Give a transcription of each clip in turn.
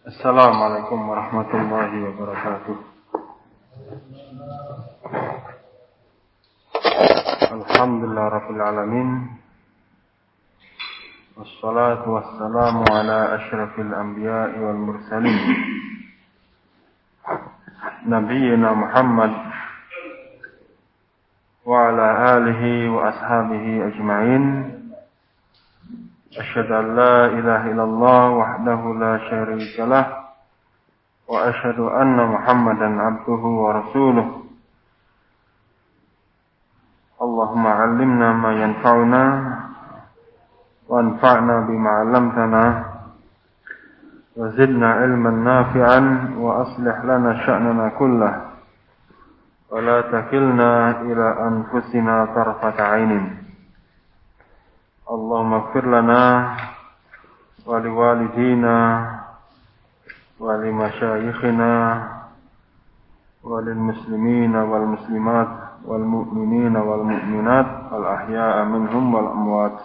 Assalamualaikum warahmatullahi wabarakatuh. Alhamdulillah rabbil alamin. Wassalatu wassalamu ala asyrafil anbiya'i wal mursalin. Nabiyyina Muhammad wa ala alihi wa ashabihi ajma'in. Asyhadu an la ilaha illallah wahdahu la syarika lah wa asyhadu anna Muhammadan abduhu wa rasuluh. Allahumma 'allimna ma yanfa'una wa anfa'na bima 'allamtana wa zidna 'ilman nafi'an wa aslih lana sya'nana kullahu wa la takilna ila anfusina tarfata 'ainin. Allahumma ighfir lana wa liwalidina wa limasyayikhina wa lil muslimina wal muslimat wal mu'minina wal mu'minat al ahya'a minhum wal amwat.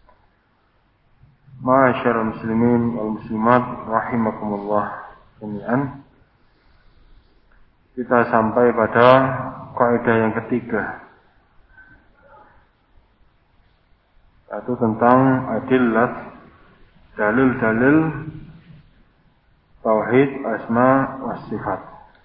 Ma'asyiral muslimin wal muslimat rahimakumullah jami'an. Kita sampai pada kaidah yang ketiga, yaitu tentang adillah, dalil-dalil tauhid asma wa sifat.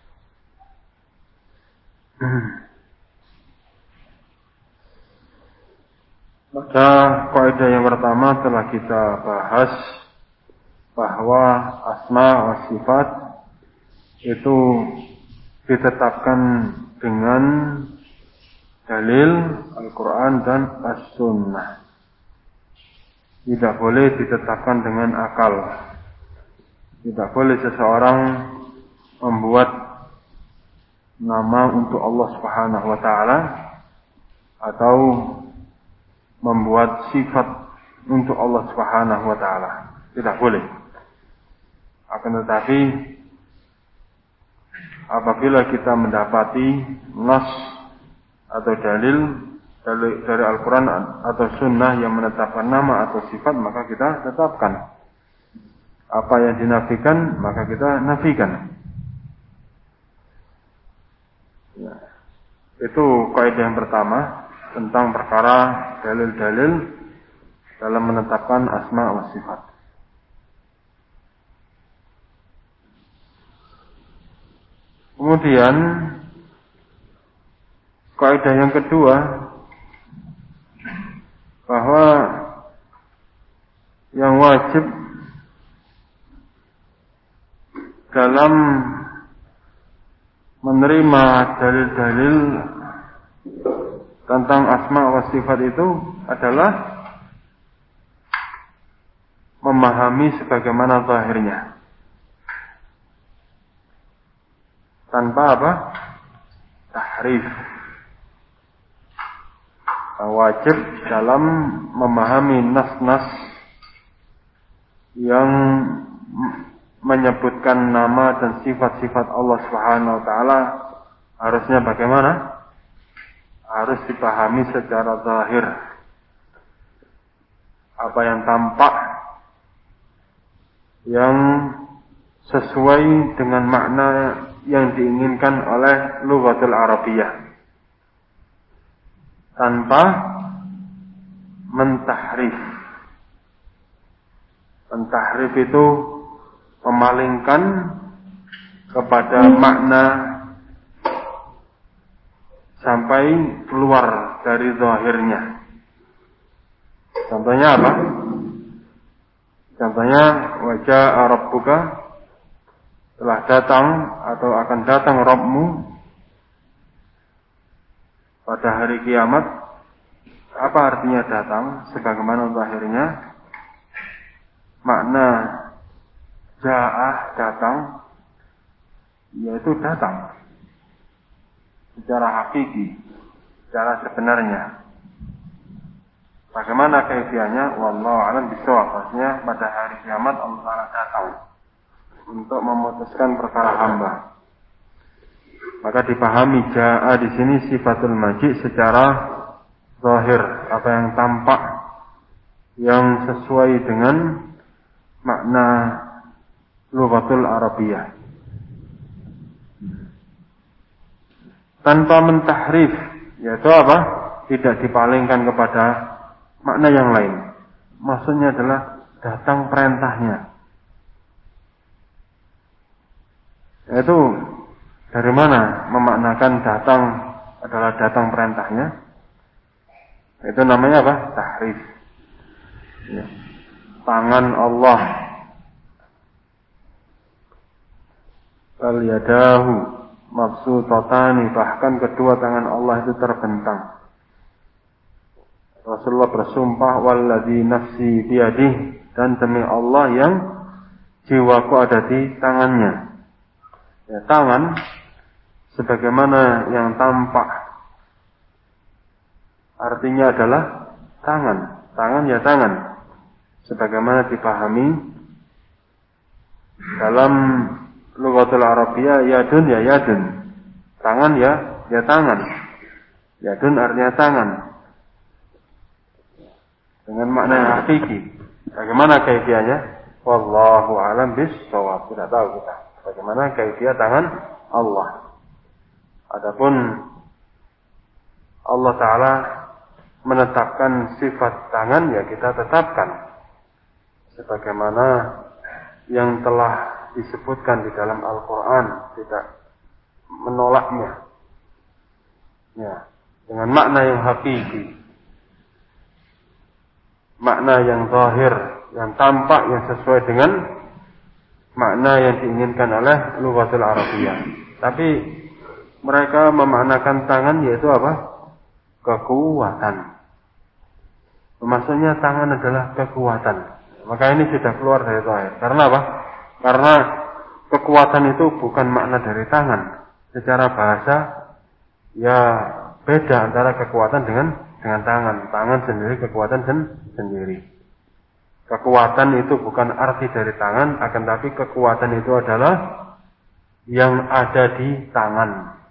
Pada kaidah yang pertama telah kita bahas bahwa asma wa sifat itu ditetapkan dengan dalil Al-Quran dan As-Sunnah. Tidak boleh ditetapkan dengan akal. Tidak boleh seseorang membuat nama untuk Allah Subhanahu wa taala atau membuat sifat untuk Allah Subhanahu wa taala. Tidak boleh. Akan tetapi apabila kita mendapati nas atau dalil dari Al-Quran atau Sunnah yang menetapkan nama atau sifat, maka kita tetapkan. Apa yang dinafikan, maka kita nafikan. Ya. Itu kaidah yang pertama tentang perkara dalil-dalil dalam menetapkan asma wa sifat. Kemudian kaidah yang kedua, bahwa yang wajib dalam menerima dalil-dalil tentang asma wa sifat itu adalah memahami sebagaimana zahirnya, tanpa apa? Tahrif. Wajib dalam memahami nas-nas yang menyebutkan nama dan sifat-sifat Allah Subhanahu wa taala harusnya bagaimana? Harus dipahami secara zahir. Apa yang tampak, yang sesuai dengan makna yang diinginkan oleh lughatul Arabiyah, tanpa mentahrif. Mentahrif itu memalingkan kepada makna sampai keluar dari zahirnya. Contohnya apa? Contohnya wajah rabbuka, telah datang atau akan datang Rabbmu pada hari kiamat. Apa artinya datang? Sebagaimana zahirnya, makna ja'ah datang, yaitu datang secara hakiki, secara sebenarnya. Bagaimana kaifiahnya? Wallahu a'lam bishawab. Maksudnya pada hari kiamat Allah Ta'ala datang untuk memutuskan perkara hamba. Maka dipahami ja'a di sini sifatul maji secara zahir, apa yang tampak, yang sesuai dengan makna lughatul Arabiyah. Tanpa mentahrif, yaitu apa? Tidak dipalingkan kepada makna yang lain. Maksudnya adalah datang perintahnya. Yaitu dari mana memaknakan datang adalah datang perintahnya? Itu namanya apa? Tahrif. Ya. Tangan Allah. Bal yadahu mabsutatani, bahkan kedua tangan Allah itu terbentang. Rasulullah bersumpah walladzi nafsi biyadih, dan demi Allah yang jiwaku ada di tangannya. Ya, tangan sebagaimana yang tampak artinya adalah tangan. Tangan ya tangan. Sebagaimana dipahami dalam lughatul Arabiyah, yadun ya yadun. Tangan ya tangan. Yadun artinya tangan. Dengan makna yang hakiki. Bagaimana kaifiahnya? Wallahu a'lam bis-shawab. Tidak tahu kita bagaimana kaifiah tangan Allah. Adapun Allah Ta'ala menetapkan sifat tangan, ya kita tetapkan sebagaimana yang telah disebutkan di dalam Al-Quran, tidak menolaknya ya, dengan makna yang hakiki, makna yang zahir, yang tampak, yang sesuai dengan makna yang diinginkan oleh lughatul Arabiyah. Tapi mereka memaknakan tangan yaitu apa? Kekuatan. Maksudnya tangan adalah kekuatan. Maka ini sudah keluar dari zahir. Karena apa? Karena kekuatan itu bukan makna dari tangan. Secara bahasa ya beda antara kekuatan dengan tangan. Tangan sendiri, kekuatan sendiri. Kekuatan itu bukan arti dari tangan, akan tapi kekuatan itu adalah yang ada di tangan.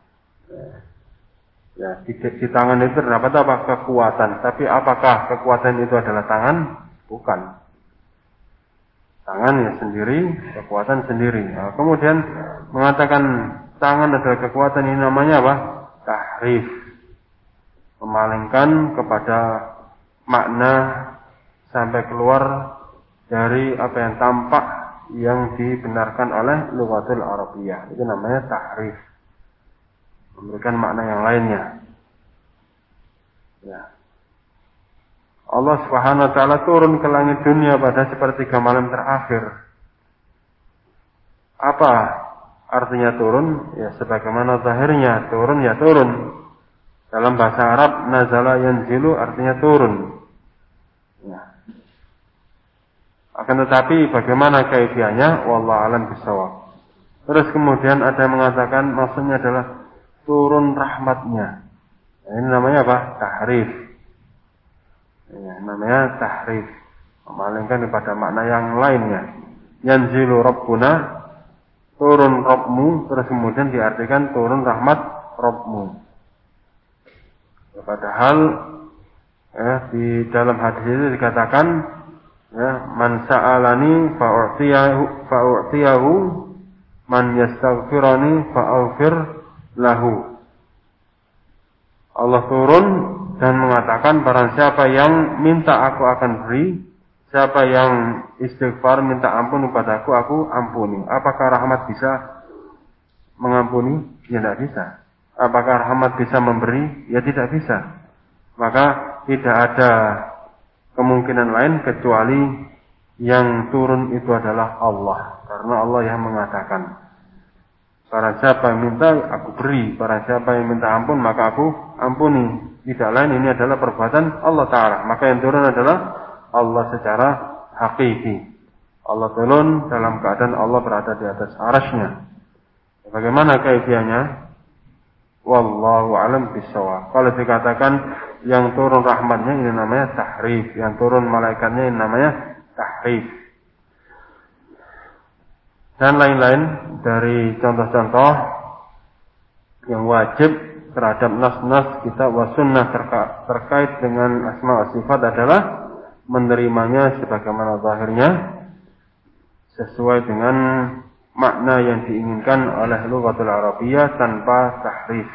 Ya, di tangan itu terdapat apa? Kekuatan. Tapi apakah kekuatan itu adalah tangan? Bukan. Tangan ya sendiri, kekuatan sendiri. Nah, kemudian mengatakan tangan adalah kekuatan, ini namanya apa? Tahrif. Memalingkan kepada makna sampai keluar dari apa yang tampak yang dibenarkan oleh lughatul Arabiyah. Itu namanya tahrif. Memberikan makna yang lainnya. Ya. Allah Subhanahu wa taala turun ke langit dunia pada sepertiga malam terakhir. Apa artinya turun? Ya sebagaimana zahirnya, turun ya turun. Dalam bahasa Arab nazala yanzilu artinya turun. Ya. Akan tetapi bagaimana kaifiahnya? Wallahu a'lam bishawab. Terus kemudian ada yang mengatakan maksudnya adalah turun rahmatnya. Ini namanya apa? Tahrif. Ya, namanya tahrif. Memalingkan kepada makna yang lainnya. Yanzilu Rabbuna, turun Rabbmu, terus kemudian diartikan turun rahmat Rabbmu. Ya, padahal ya, di dalam hadis itu dikatakan ya, man sa'alani fa'u'tiyahu man yastaghfirani fa'aghfir lahu. Allah turun dan mengatakan barang siapa yang minta aku akan beri, siapa yang istighfar minta ampun kepadaku aku ampuni. Apakah rahmat bisa mengampuni? Ya tidak bisa. Apakah rahmat bisa memberi? Ya tidak bisa. Maka tidak ada kemungkinan lain kecuali yang turun itu adalah Allah. Karena Allah yang mengatakan barang siapa yang minta aku beri, barang siapa yang minta ampun maka aku ampuni. Tidak lain, ini adalah perbuatan Allah Ta'ala. Maka yang turun adalah Allah secara hakiki. Allah turun dalam keadaan Allah berada di atas arasnya. Bagaimana kaifiahnya? Wallahu a'lam bishawab. Kalau dikatakan yang turun rahmatnya ini namanya tahrif, yang turun malaikatnya ini namanya tahrif. Dan lain-lain dari contoh-contoh yang wajib terhadap nas-nas kitab wa sunnah terkait dengan asma wa sifat adalah menerimanya sebagaimana zahirnya, sesuai dengan makna yang diinginkan oleh lughatul Arabiyyah tanpa tahrif.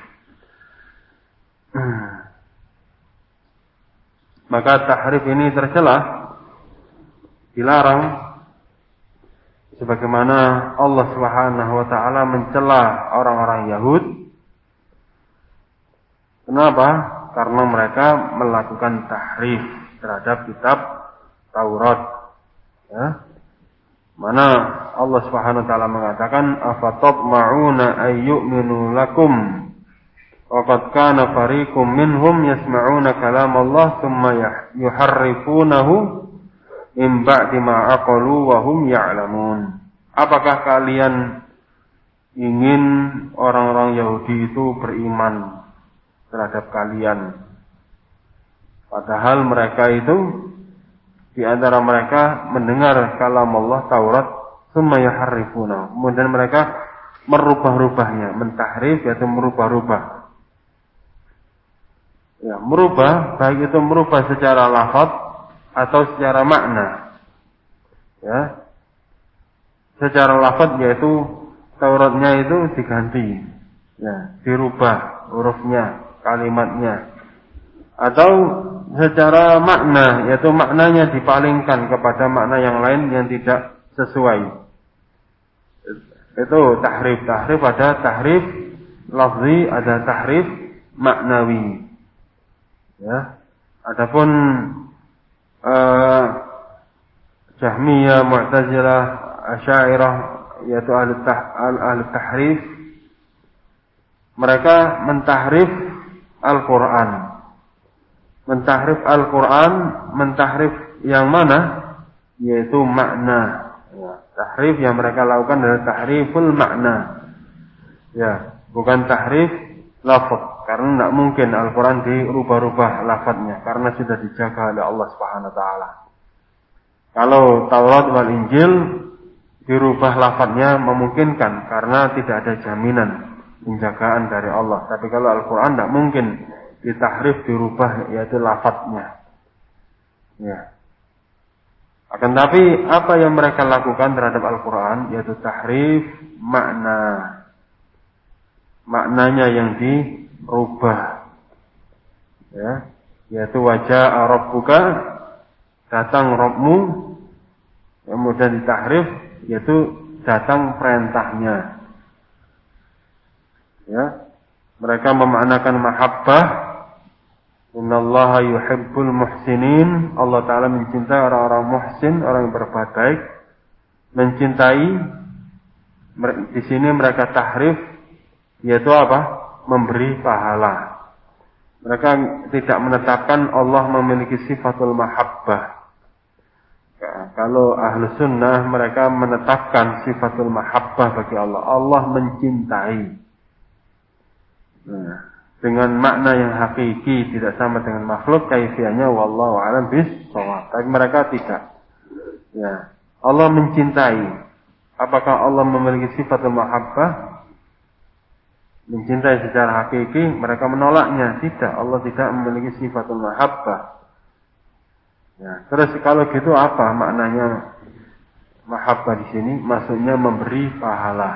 Maka tahrif ini tercela, dilarang, sebagaimana Allah Subhanahu wa taala mencela orang-orang Yahud. Kenapa? Karena mereka melakukan tahrif terhadap kitab Taurat. Ya. Mana Allah Subhanahu wa taala mengatakan afatatma'una ayyu'minu lakum wa qad kana fariqum minhum yasma'una kalam Allah thumma yuharrifunahu min ba'di ma aqalu wa hum ya'lamun. Apakah kalian ingin orang-orang Yahudi itu beriman terhadap kalian, padahal mereka itu di antara mereka mendengar kalam Allah Taurat, tsumma yuharrifuna, kemudian mereka merubah-rubahnya, mentahrif yaitu merubah-rubah. Ya, merubah, baik itu merubah secara lafaz atau secara makna. Ya. Secara lafaz yaitu Tauratnya itu diganti, ya, dirubah hurufnya, kalimatnya. Atau secara makna, yaitu maknanya dipalingkan kepada makna yang lain yang tidak sesuai. Itu tahrif. Tahrif ada tahrif lafzi, ada tahrif maknawi. Ya. Adapun Jahmiyah, Mu'tazilah, Asy'ariyah, yaitu ahli tahrif, mereka mentahrif Al-Quran. Mentahrif Al-Quran, mentahrif yang mana? Yaitu makna. Ya, tahrif yang mereka lakukan adalah tahriful makna. Ya, bukan tahrif lafaz. Karena tidak mungkin Al-Quran dirubah-rubah lafaznya, karena sudah dijaga oleh Allah Subhanahu wa taala. Kalau Taurat wal Injil dirubah lafaznya memungkinkan karena tidak ada jaminan penjagaan dari Allah. Tapi kalau Al-Quran tidak mungkin ditahrif, dirubah yaitu lafaznya. Ya. Akan tapi apa yang mereka lakukan terhadap Al-Quran yaitu tahrif makna. Maknanya yang dirubah. Ya, yaitu wajah Rabbuka, datang Rabbmu, kemudian ditahrif yaitu datang perintahnya. Ya, mereka memaknakan mahabbah, innallaha yuhibbul muhsinin, Allah Ta'ala mencintai orang-orang muhsin, orang yang berbuat baik. Mencintai, di sini mereka tahrif, yaitu apa? Memberi pahala. Mereka tidak menetapkan Allah memiliki sifatul mahabbah. Ya, kalau ahlu sunnah mereka menetapkan sifatul mahabbah bagi Allah. Allah mencintai. Nah, dengan makna yang hakiki, tidak sama dengan makhluk, kaifiahnya wallahu a'lam bis-shawab. Tapi mereka tidak. Ya, Allah mencintai. Apakah Allah memiliki sifatul mahabbah? Mencintai secara hakiki, mereka menolaknya. Tidak, Allah tidak memiliki sifatul mahabbah. Ya, terus kalau gitu apa maknanya mahabbah di sini? Maksudnya memberi pahala.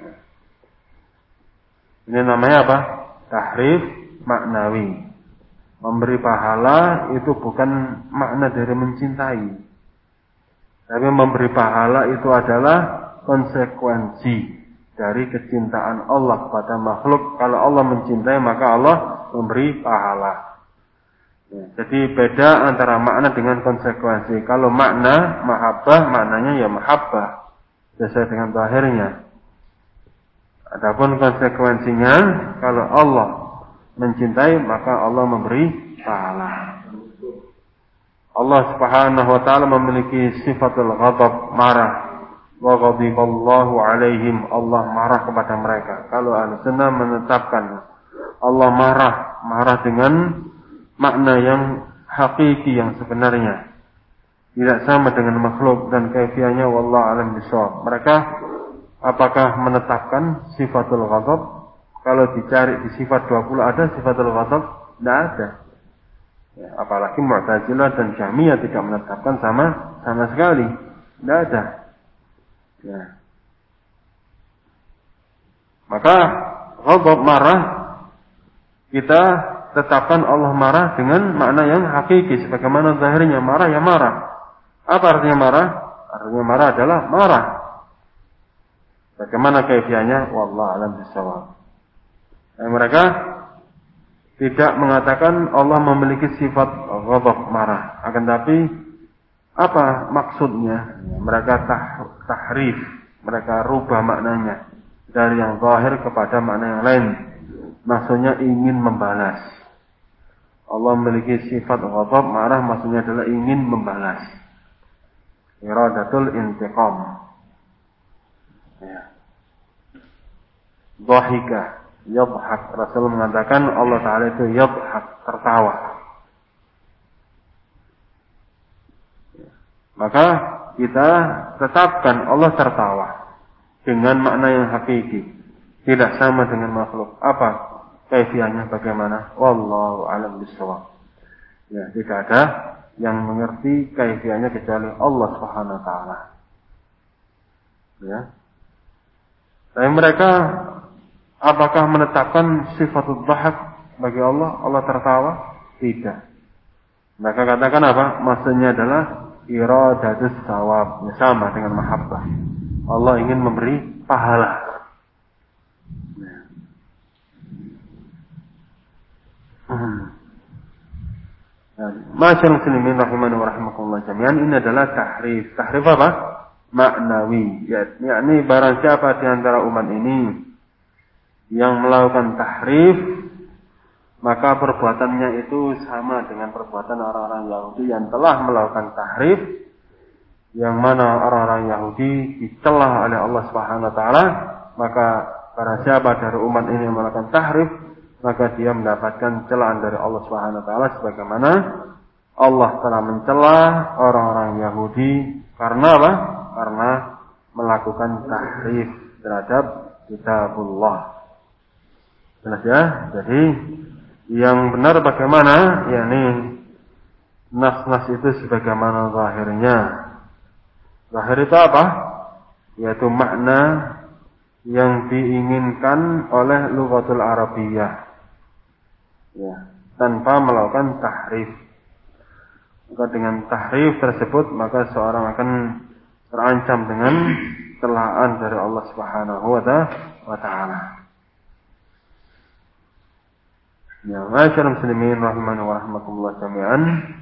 Ini namanya apa? Tahrif maknawi. Memberi pahala itu bukan makna dari mencintai. Tapi memberi pahala itu adalah konsekuensi dari kecintaan Allah kepada makhluk. Kalau Allah mencintai, maka Allah memberi pahala. Ya, jadi beda antara makna dengan konsekuensi. Kalau makna mahabbah, maknanya ya mahabbah sesuai dengan zahirnya. Adapun konsekuensinya, kalau Allah mencintai, maka Allah memberi pahala. Allah Subhanahu wa taala memiliki sifatul ghadab, marah. Wa ghadiballahu alaihim, Allah marah kepada mereka. Kalau Ahlussunnah menetapkan Allah marah dengan makna yang hakiki, yang sebenarnya tidak sama dengan makhluk, dan kaifiahnya wallahu a'lam bishawab. Mereka apakah menetapkan sifatul ghadab? Kalau dicari di sifat 20 ada sifatul ghadab? Tidak ada. Ya, apalagi Mu'tazilah dan Jahmiyah tidak menetapkan sama sekali. Tidak ada. Ya. Maka ghadab marah kita tetapkan Allah marah dengan makna yang hakiki sebagaimana zahirnya marah ya marah. Apa artinya marah? Artinya marah adalah marah. Bagaimana kaifiahnya? Wallahu a'lam bishawab. Mereka tidak mengatakan Allah memiliki sifat ghadab marah, akan tapi apa maksudnya? Mereka tahrif, mereka rubah maknanya dari yang zahir kepada makna yang lain. Maksudnya ingin membalas. Allah memiliki sifat ghadab marah, maksudnya adalah ingin membalas. Iradatul intiqam. Ya. Dhahika, yadhhak. Rasul mengatakan Allah Ta'ala itu yadhhak, tertawa. Maka kita tetapkan Allah tertawa dengan makna yang hakiki, tidak sama dengan makhluk. Apa kaifiahnya, bagaimana? Wallahu a'lam bishawab. Ya, tidak ada yang mengerti kaifiahnya kecuali Allah Subhanahu wa taala. Ya. Tapi mereka apakah menetapkan sifatul dhahak bagi Allah? Allah tertawa? Tidak. Mereka katakan apa? Maksudnya adalah iradatus sawab, sama dengan mahabbah. Allah ingin memberi pahala. Masyaallah muslimin rahimani wa rahimakumullah jami'an, ini adalah tahrif. Tahrif apa? Maknawi. Yakni barang siapa di antara umat ini yang melakukan tahrif, maka perbuatannya itu sama dengan perbuatan orang-orang Yahudi yang telah melakukan tahrif, yang mana orang-orang Yahudi dicela oleh Allah Subhanahu wa taala. Maka barang siapa dari umat ini yang melakukan tahrif, maka dia mendapatkan celaan dari Allah Subhanahu wa taala sebagaimana Allah telah mencela orang-orang Yahudi karena apa? Karena melakukan tahrif terhadap kitabullah. Jelas ya? Jadi yang benar bagaimana? Yakni nas-nas itu sebagaimana zahirnya. Zahir itu apa? Yaitu makna yang diinginkan oleh lughatul Arabiyah. Ya, tanpa melakukan tahrif. Maka dengan tahrif tersebut maka seorang akan terancam dengan celaan dari Allah Subhanahu wa taala. Ya, masyaallah muslimin rahimani wa rahmakumullah jami'an.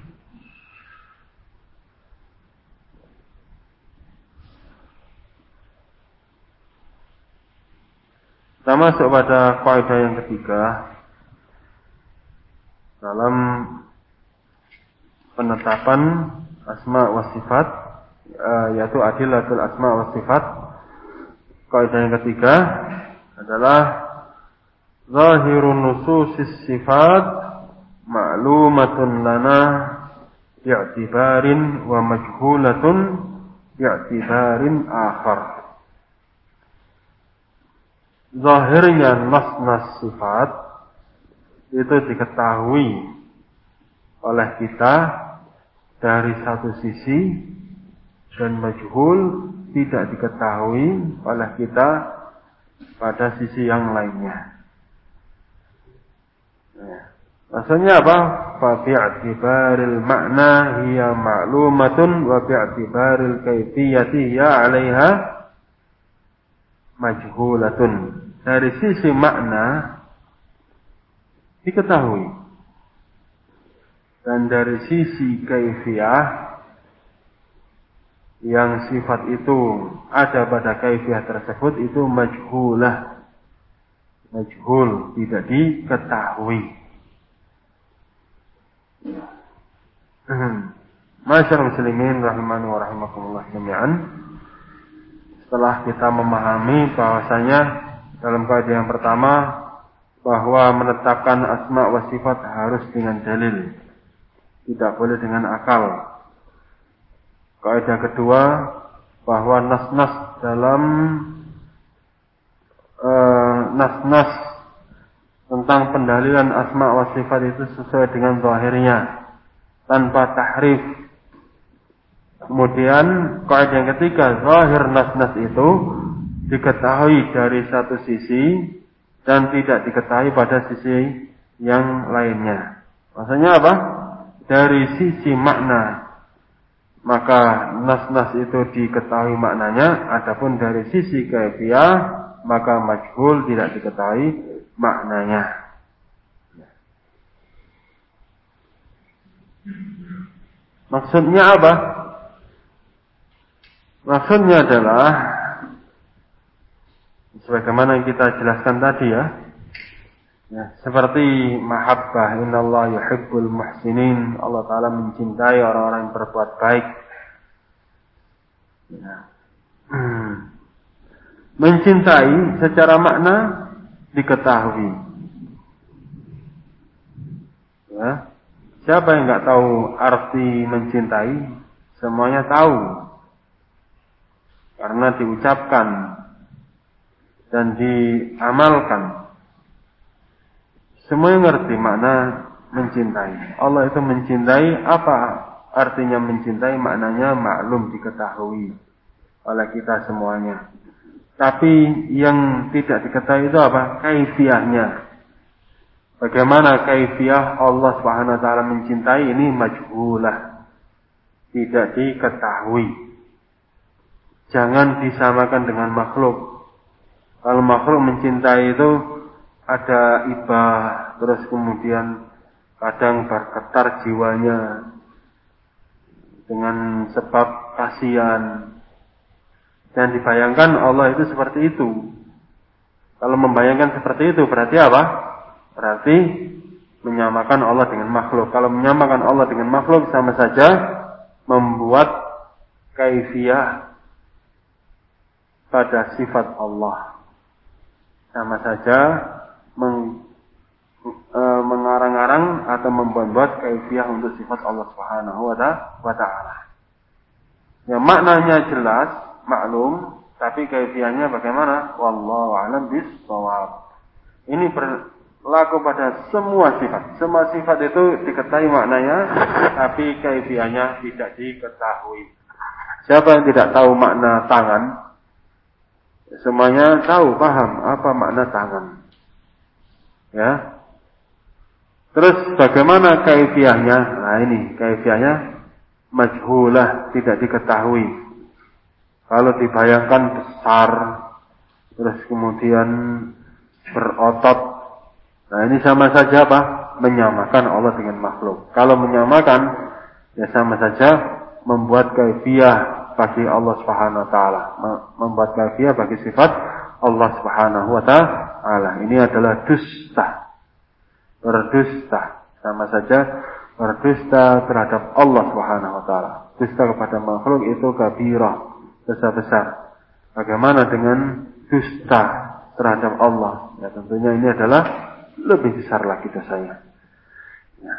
Kita masuk pada kaidah yang ketiga dalam penetapan asma wa sifat, yaitu adillatul asma wa sifat. Kaidah yang ketiga adalah zahirun nususis sifat ma'lumatun lana bi'tibarin wa majhulatun bi'tibarin akhar. Zahirnya nas-nas sifat itu diketahui oleh kita dari satu sisi, dan majhul tidak diketahui oleh kita pada sisi yang lainnya. Maksudnya apa? Fa bi'tibaril ma'na hiya ma'lumatun wa bi'tibaril kaifiyati hiya 'alaiha majhulatun. Dari sisi makna diketahui, dan dari sisi kaifiyah yang sifat itu ada pada kaifiyah tersebut itu majhulah, majhul, tidak diketahui. Masyaallah muslimin rahimani wa rahimakumullah jami'an. Setelah kita memahami bahwasanya dalam kaidah yang pertama bahwa menetapkan asma wa sifat harus dengan dalil, tidak boleh dengan akal. Kaidah kedua bahwa nas-nas dalam nas-nas tentang pendalilan asma wa sifat itu sesuai dengan zahirnya tanpa tahrif. Kemudian kaidah yang ketiga, zahir nas-nas itu diketahui dari satu sisi dan tidak diketahui pada sisi yang lainnya. Maksudnya apa? Dari sisi makna, maka nas-nas itu diketahui maknanya, adapun dari sisi kaifiyah, maka majhul tidak diketahui maknanya. Maksudnya apa? Maksudnya adalah sebagaimana yang kita jelaskan tadi ya, seperti mahabbah, innallaha yuhibbul muhsinin, Allah Ta'ala mencintai orang-orang yang berbuat baik. Mencintai secara makna diketahui. Ya. Siapa yang nggak tahu arti mencintai? Semuanya tahu. Karena diucapkan dan diamalkan. Semuanya ngerti makna mencintai. Allah itu mencintai, apa artinya mencintai? Maknanya maklum, diketahui oleh kita semuanya. Tapi yang tidak diketahui itu apa? Kaifiyahnya. Bagaimana kaifiyah Allah Subhanahu wa taala mencintai ini majhulah. Tidak diketahui. Jangan disamakan dengan makhluk. Kalau makhluk mencintai itu ada ibah, terus kemudian kadang bergetar jiwanya dengan sebab kasihan. Dan dibayangkan Allah itu seperti itu. Kalau membayangkan seperti itu berarti apa? Berarti menyamakan Allah dengan makhluk. Kalau menyamakan Allah dengan makhluk sama saja membuat kaifiyah pada sifat Allah. Sama saja mengarang-arang atau membuat kaifiyah untuk sifat Allah Subhanahu wa taala. Ya, maknanya jelas, maklum, tapi kaifiyahnya bagaimana? Wallahu a'lam bis-shawab. Ini berlaku pada semua sifat. Semua sifat itu diketahui maknanya, tapi kaifiyahnya tidak diketahui. Siapa yang tidak tahu makna tangan? Semuanya tahu, paham apa makna tangan. Ya. Terus bagaimana kaifiyahnya? Nah ini kaifiyahnya majhulah, tidak diketahui. Kalau dibayangkan besar, terus kemudian berotot, nah ini sama saja apa? Menyamakan Allah dengan makhluk. Kalau menyamakan, ya sama saja membuat kaifiyah bagi Allah Subhanahu wa taala, membuat kaifiyah bagi sifat Allah Subhanahu wa taala. Ini adalah dusta. Berdusta, sama saja berdusta terhadap Allah Subhanahu wa taala. Dusta kepada makhluk itu kabirah, dosa besar. Bagaimana dengan dusta terhadap Allah? Ya tentunya ini adalah lebih besar lagi dosanya. Ya.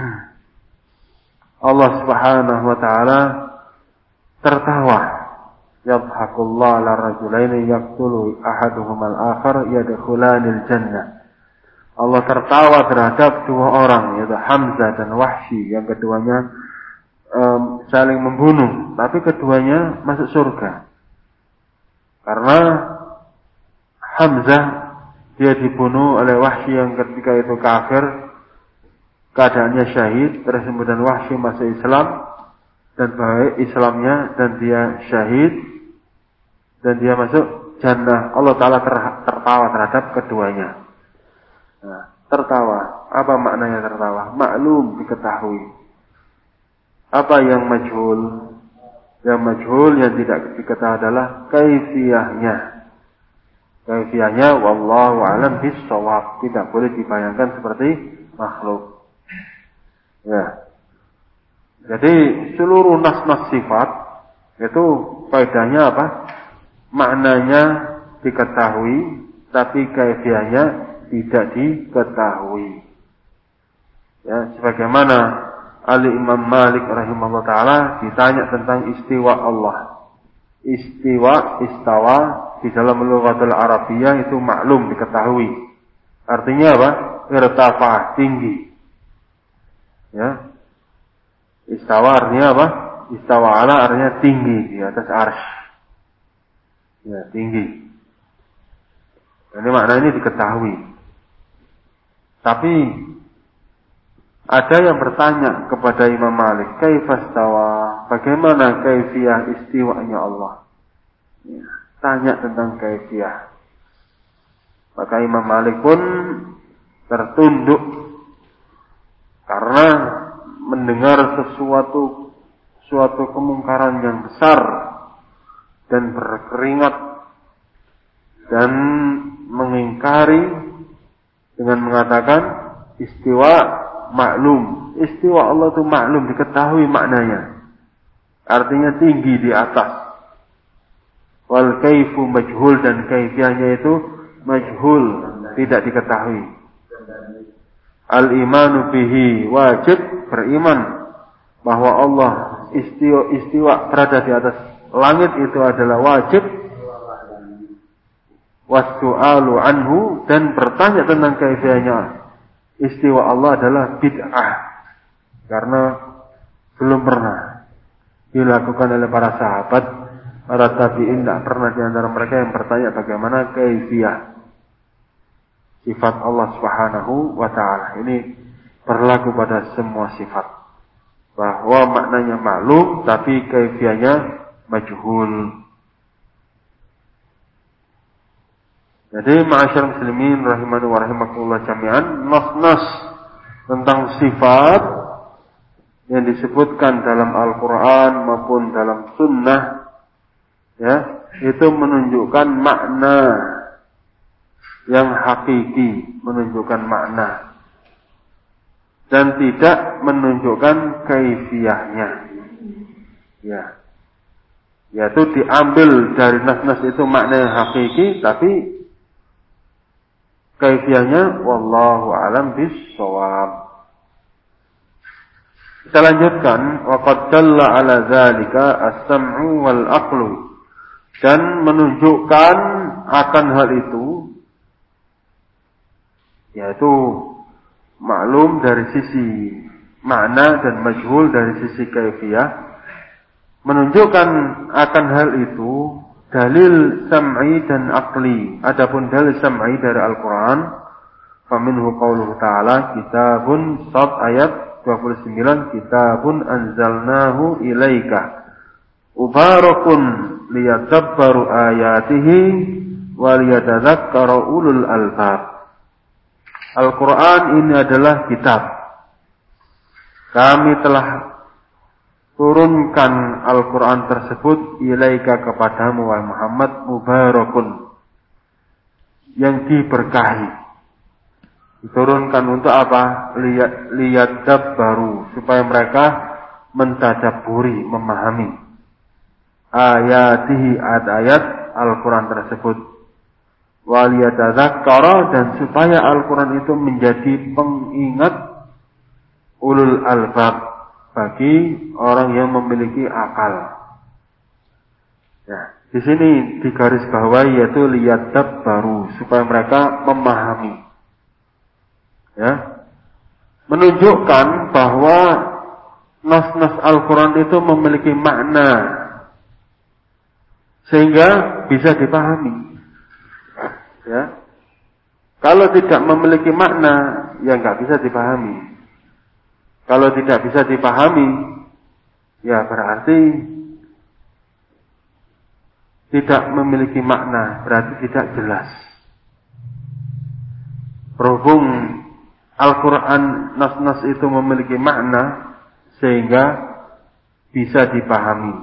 Allah Subhanahu wa taala tertawa. Yadhakullahu ala rajulaini yaqtulu ahaduhuma al-akhar yadkhulanil jannah. Allah tertawa terhadap dua orang, yaitu Hamzah dan Wahsy, yang keduanya saling membunuh, tapi keduanya masuk surga. Karena Hamzah dia dibunuh oleh Wahsy yang ketika itu kafir, keadaannya syahid, terus kemudian Wahsy masuk Islam dan baik Islamnya dan dia syahid dan dia masuk jannah. Allah Ta'ala tertawa terhadap keduanya. Nah, tertawa. Apa maknanya tertawa? Maklum, diketahui. Apa yang majhul? Yang majhul yang tidak diketahui adalah kaifiyahnya. Kaifiyahnya wallahu a'lam bis-shawab. Tidak boleh dibayangkan seperti makhluk. Ya. Jadi seluruh nas-nas sifat itu faedahnya apa? Maknanya diketahui, tapi kaifiyahnya tidak diketahui. Ya, sebagaimana Imam Malik rahimahullah taala ditanya tentang istiwa Allah. Istawa di dalam lughatul Arabiyah itu maklum, diketahui. Artinya apa? Irtafa, tinggi. Ya. Istawa artinya apa? Istawa ala artinya tinggi di atas arsy. Ya, tinggi. Ini makna ini diketahui. Tapi ada yang bertanya kepada Imam Malik, kaifastawa? Bagaimana kaifiyah istiwanya Allah? Ya, tanya tentang kaifiyah. Maka Imam Malik pun tertunduk karena mendengar suatu kemungkaran yang besar dan berkeringat dan mengingkari dengan mengatakan istiwa maklum. Istiwa Allah itu maklum, diketahui maknanya. Artinya tinggi di atas. Wal kaifu majhul, dan kaifiyahnya itu majhul, tidak diketahui. Al imanu bihi wajib, beriman bahwa Allah istiwa berada di atas langit itu adalah wajib. Wassu'alu anhu, dan bertanya tentang kaifiyahnya istiwa Allah adalah bid'ah, karena belum pernah dilakukan oleh para sahabat, para tabi'in, tidak pernah di antara mereka yang bertanya bagaimana kaifiyah sifat Allah Subhanahu wa ta'ala. Ini berlaku pada semua sifat, bahwa maknanya maklum tapi kaifiyahnya majhul. Jadi ma'asyar muslimin rahimani wa rahimakumullah jami'an, nas-nas tentang sifat yang disebutkan dalam Al-Quran maupun dalam sunnah, ya, itu menunjukkan makna yang hakiki, menunjukkan makna, dan tidak menunjukkan kaifiyahnya. Ya, yaitu diambil dari nas-nas itu makna yang hakiki, tapi kaifiyahnya wallahu alam bis-shawab. Kita lanjutkan, wa qad dalla ala dzalika as-sam'u wal aqlu, dan menunjukkan akan hal itu, yaitu maklum dari sisi makna dan majhul dari sisi kaifiyah, menunjukkan akan hal itu dalil sam'i dan aqli. Adapun dalil sam'i dari Al-Quran, faminhu qauluhu ta'ala, kitabun sad ayat 29, kitabun anzalnahu ilaika mubarakun liyadabbaru ayatihi wa liyatadzakkara ulul albab. Al-Quran ini adalah kitab. Kami telah turunkan Al-Quran tersebut ilaika kepadamu wahai Muhammad, mubarakun, yang diberkahi. Diturunkan untuk apa? Liyadabbaru, supaya mereka mentadabburi, memahami ayatihi, ayat Al-Quran tersebut. Waliyatadzakkara, dan supaya Al-Quran itu menjadi pengingat ulul albab, bagi orang yang memiliki akal. Ya, di sini digarisbawahi yaitu liyadabbaru, supaya mereka memahami. Ya, menunjukkan bahwa nas-nas Al-Quran itu memiliki makna sehingga bisa dipahami. Ya, kalau tidak memiliki makna, ya nggak bisa dipahami. Kalau tidak bisa dipahami, ya berarti tidak memiliki makna, berarti tidak jelas. Berhubung Al-Quran nas-nas itu memiliki makna, sehingga bisa dipahami.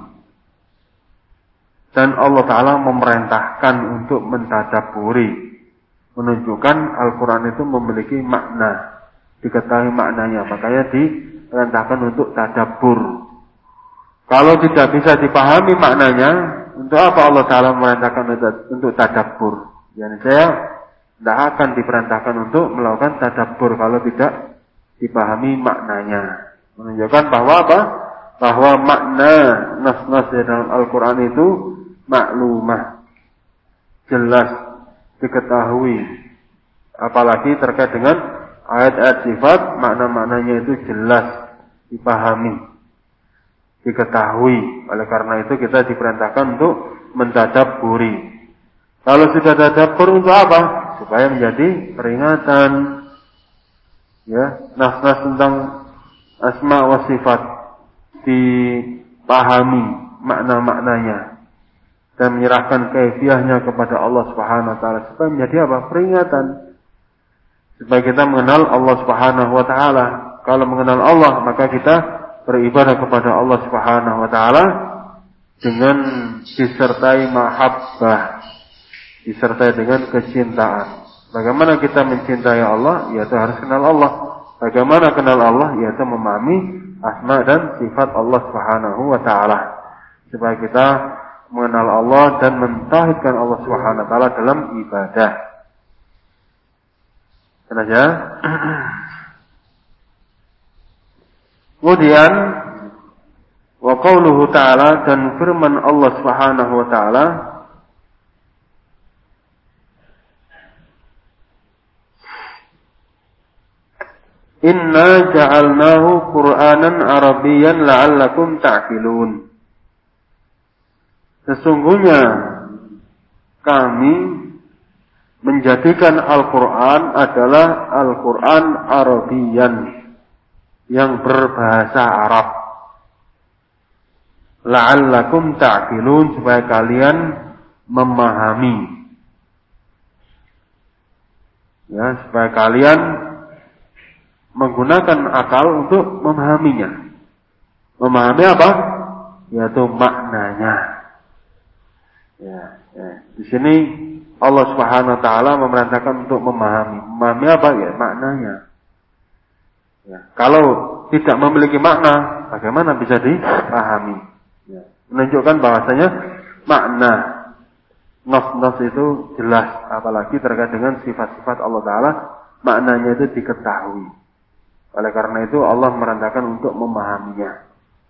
Dan Allah Ta'ala memerintahkan untuk mentadabburi, menunjukkan Al-Quran itu memiliki makna, diketahui maknanya, makanya diperintahkan untuk tadabbur. Kalau tidak bisa dipahami maknanya, untuk apa Allah Ta'ala memerintahkan untuk tadabbur? Yani saya tidak akan diperintahkan untuk melakukan tadabbur kalau tidak dipahami maknanya. Menunjukkan bahwa apa? Bahwa makna nas-nas dalam Al-Quran itu maklumah, jelas, diketahui. Apalagi terkait dengan ayat-ayat sifat, makna-maknanya itu jelas dipahami. diketahui. Oleh karena itu kita diperintahkan untuk mentadabburi. Kalau sudah tadabbur untuk apa? Supaya menjadi peringatan. Ya, nas-nas tentang asma wa sifat dipahami makna-maknanya dan menyerahkan kaifiahnya kepada Allah Subhanahu wa taala supaya menjadi apa? Peringatan. Supaya kita mengenal Allah Subhanahu wa taala. Kalau mengenal Allah, maka kita beribadah kepada Allah Subhanahu wa taala dengan disertai mahabbah, disertai dengan kecintaan. Bagaimana kita mencintai Allah? Yaitu harus kenal Allah. Bagaimana kenal Allah? Yaitu memahami asma dan sifat Allah Subhanahu wa taala. Supaya kita mengenal Allah dan mentauhidkan Allah Subhanahu wa taala dalam ibadah. Saja. Kemudian wa qauluhu ta'ala, dan firman Allah Subhanahu wa taala, inna ja'alnahu Qur'anan Arabiyyan la'allakum ta'qilun. Sesungguhnya kami menjadikan Al-Qur'an adalah Al-Qur'an Arabiyyan, yang berbahasa Arab. La'allakum ta'qilun, supaya kalian memahami. Ya, supaya kalian menggunakan akal untuk memahaminya. Memahami apa? Yaitu maknanya. Ya. Di sini Allah Subhanahu wa taala memerintahkan untuk memahami. Memahami apa? Ya, maknanya. Ya. Kalau tidak memiliki makna, bagaimana bisa dipahami? Ya. Menunjukkan bahwasanya makna nas itu jelas, apalagi terkait dengan sifat-sifat Allah taala, maknanya itu diketahui. Oleh karena itu Allah merintahkan untuk memahaminya.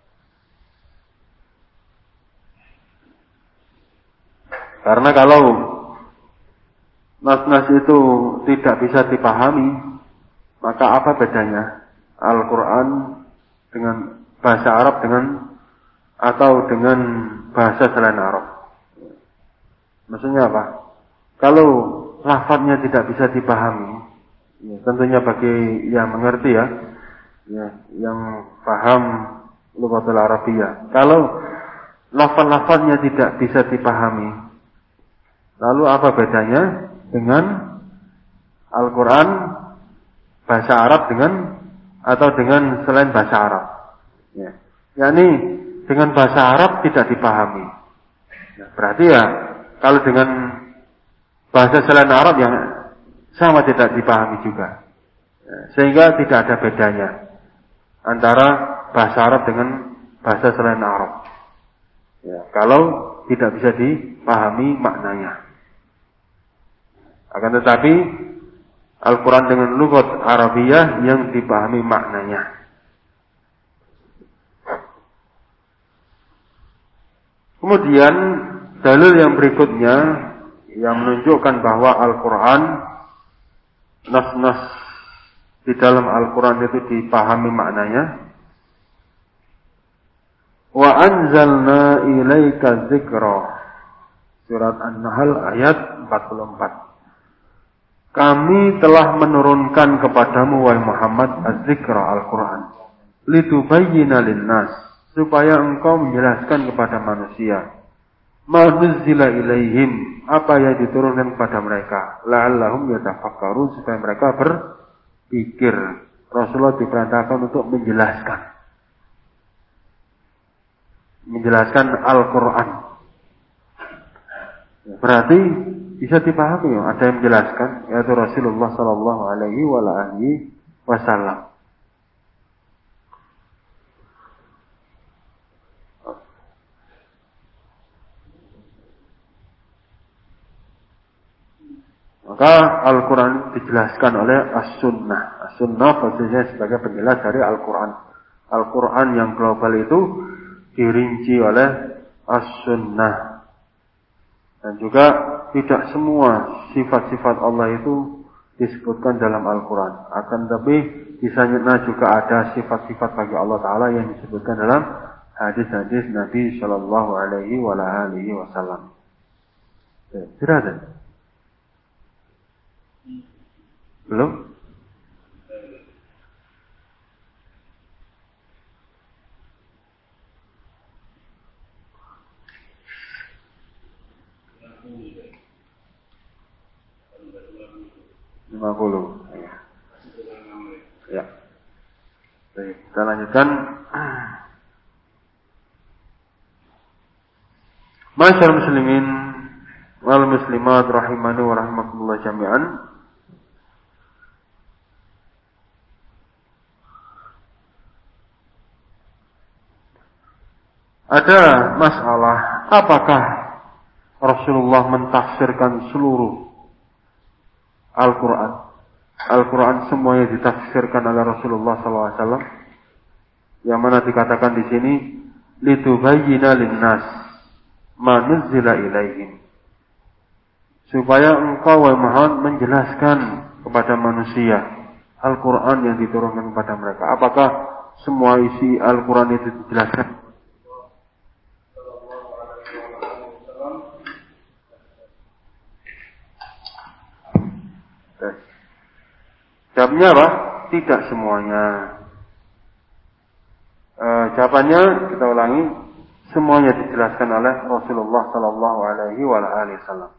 Karena kalau nas-nas itu tidak bisa dipahami, maka apa bedanya Al-Quran dengan bahasa Arab atau dengan bahasa selain Arab? Maksudnya apa? Kalau lafadznya tidak bisa dipahami, ya, tentunya bagi yang mengerti ya, yang paham lughatul Arabiyyah. Kalau lafaz-lafaznya tidak bisa dipahami, lalu apa bedanya dengan Al-Quran bahasa Arab atau dengan selain bahasa Arab? Ya. Yakni dengan bahasa Arab tidak dipahami. Ya, berarti ya kalau dengan bahasa selain Arab yang sama tidak dipahami juga. Ya, sehingga tidak ada bedanya antara bahasa Arab dengan bahasa selain Arab. Ya, kalau tidak bisa dipahami maknanya. Akan tetapi Al-Quran dengan lughat Arabiyah yang dipahami maknanya. Kemudian dalil yang berikutnya yang menunjukkan bahwa Al-Quran, nas-nas di dalam Al-Quran itu dipahami maknanya. Wa anzalna ilaika dzikra, surat An-Nahl ayat 44. Kami telah menurunkan kepadamu wahai Muhammad az-zikra, Al-Quran, litubayyina lin-nas, supaya engkau menjelaskan kepada manusia ma nuzzila ilaihim, apa yang diturunkan kepada mereka, la'allahum yatafakkarun, supaya mereka berpikir. Rasulullah diperintahkan untuk menjelaskan Al-Quran. Berarti bisa dipahami, ada yang menjelaskan, yaitu Rasulullah sallallahu alaihi wasallam. Maka Al-Quran dijelaskan oleh As-Sunnah. As-Sunnah posisinya sebagai penjelas dari Al-Quran. Al-Quran yang global itu dirinci oleh As-Sunnah. Dan juga tidak semua sifat-sifat Allah itu disebutkan dalam Al-Quran. Akan tetapi di sana juga ada sifat-sifat bagi Allah Ta'ala yang disebutkan dalam hadis-hadis Nabi Shallallahu Alaihi Wasallam. Tidak. Belum? Ya. Baik, kita lanjutkan. Masyaallah muslimin wal muslimat rahimani wa rahimakumullah jami'an. Ada masalah, apakah Rasulullah mentafsirkan seluruh Al-Quran? Al-Quran semuanya ditafsirkan oleh Rasulullah SAW, yang mana dikatakan di sini, litubayyina linnas ma nuzzila ilaihim, supaya engkau wahai Muhammad menjelaskan kepada manusia Al-Quran yang diturunkan kepada mereka. Apakah semua isi Al-Quran itu dijelaskan? Jawabnya apa? Tidak semuanya. Jawabannya kita ulangi, semuanya dijelaskan oleh Rasulullah Sallallahu Alaihi Wasallam.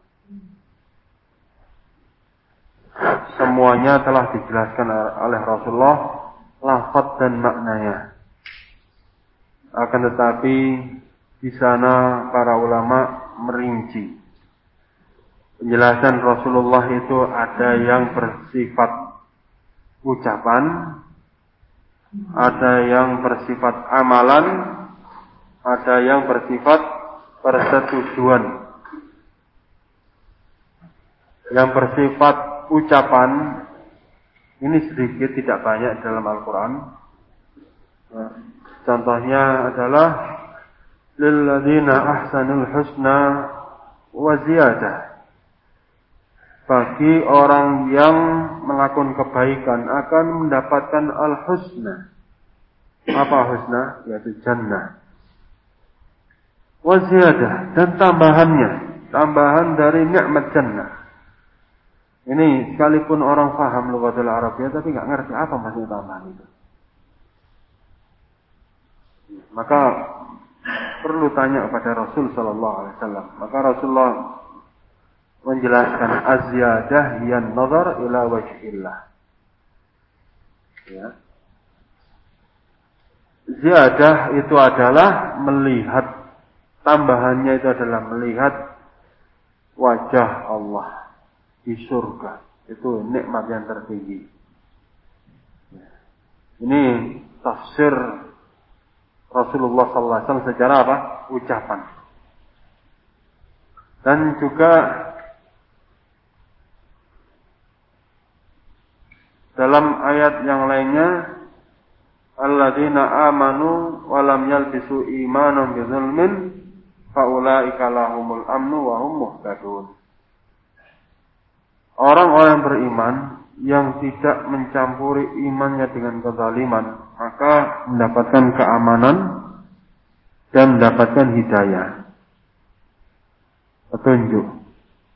Semuanya telah dijelaskan oleh Rasulullah, lafaz dan maknanya. Akan tetapi di sana para ulama merinci. Penjelasan Rasulullah itu ada yang bersifat ucapan, ada yang bersifat amalan, ada yang bersifat persetujuan. Yang bersifat ucapan ini sedikit, tidak banyak dalam Al-Quran. Contohnya adalah lilladzina ahsanul husna wa ziyadah. Bagi orang yang melakukan kebaikan akan mendapatkan al-husna. Apa husna? Yaitu jannah. Wa ziyadah, dan tambahannya, tambahan dari nikmat jannah. Ini sekalipun orang paham lughatul Arabiyah tapi enggak ngerti apa maksudnya tambahan itu. Maka perlu tanya kepada Rasul sallallahu alaihi wasallam. Maka Rasulullah menjelaskan az-ziyadah yan nazar ila wajhillah. Ya. Ziyadah itu adalah melihat, tambahannya itu adalah melihat wajah Allah di surga. Itu nikmat yang tertinggi. Ya. Ini tafsir Rasulullah sallallahu alaihi wasallam secara apa? Ucapan. Dan juga dalam ayat yang lainnya, alladzina amanu wa lam yalbisu imanahum bizulmin faulaika lahumul amnu wa hum muhtadun. Orang-orang yang beriman yang tidak mencampuri imannya dengan kezaliman, maka mendapatkan keamanan dan mendapatkan hidayah, petunjuk.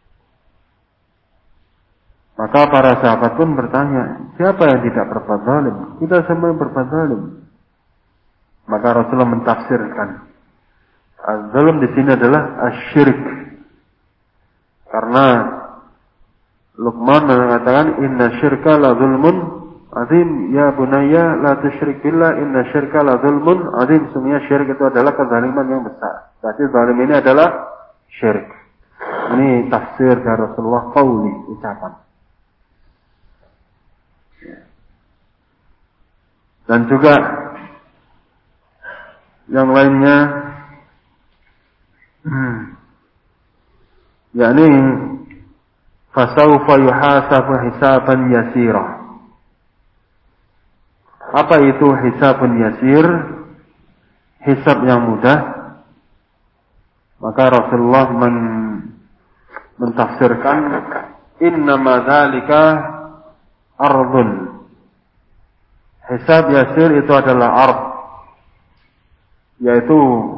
Maka para sahabat pun bertanya, siapa yang tidak berbuat zalim? Kita semua yang berbuat zalim. Maka Rasulullah mentafsirkan, az-zalim di sini adalah asy-syirk. Karena Luqman mengatakan, inna syirka la zulmun azim, ya bunayya la tusyrik billah, inna syirka la zulmun azim. Sesungguhnya syirik itu adalah kezaliman yang besar. Berarti zalim ini adalah syirik. Ini tafsir dari Rasulullah, qauli, ucapan. Dan juga yang lainnya, yakni fasawfa yuhasabu hisaban yasira. Apa itu hisabun yasir? Hisab yang mudah. Maka Rasulullah mentafsirkan, innama dzalika ardhun. Hisab yasir itu adalah ard. yaitu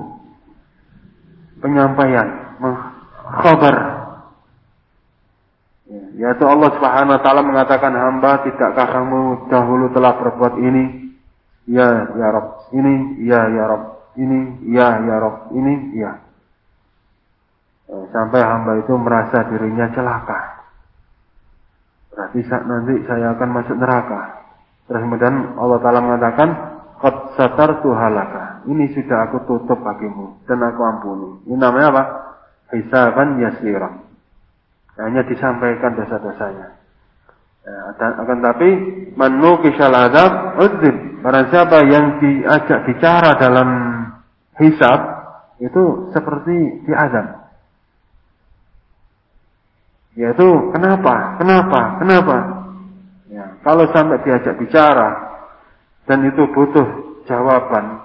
penyampaian, khabar. Yaitu Allah Subhanahu wa taala mengatakan, hamba tidakkah kamu dahulu telah berbuat ini? Ya Rabb, ini, ya Rabb, ini, ya Rabb, ini, ya. Sampai hamba itu merasa dirinya celaka. Berarti nanti saya akan masuk neraka. Terus kemudian Allah Ta'ala mengatakan, qad satartu halaka. Ini sudah aku tutup bagimu dan aku ampuni. Ini namanya apa? Hisaban yasiran. Hanya disampaikan dosa-dosanya. Akan tapi manukishal azab udzib. Barang siapa yang diajak bicara dalam hisab itu seperti diazab. Yaitu kenapa? Ya, kalau sampai diajak bicara dan itu butuh jawaban,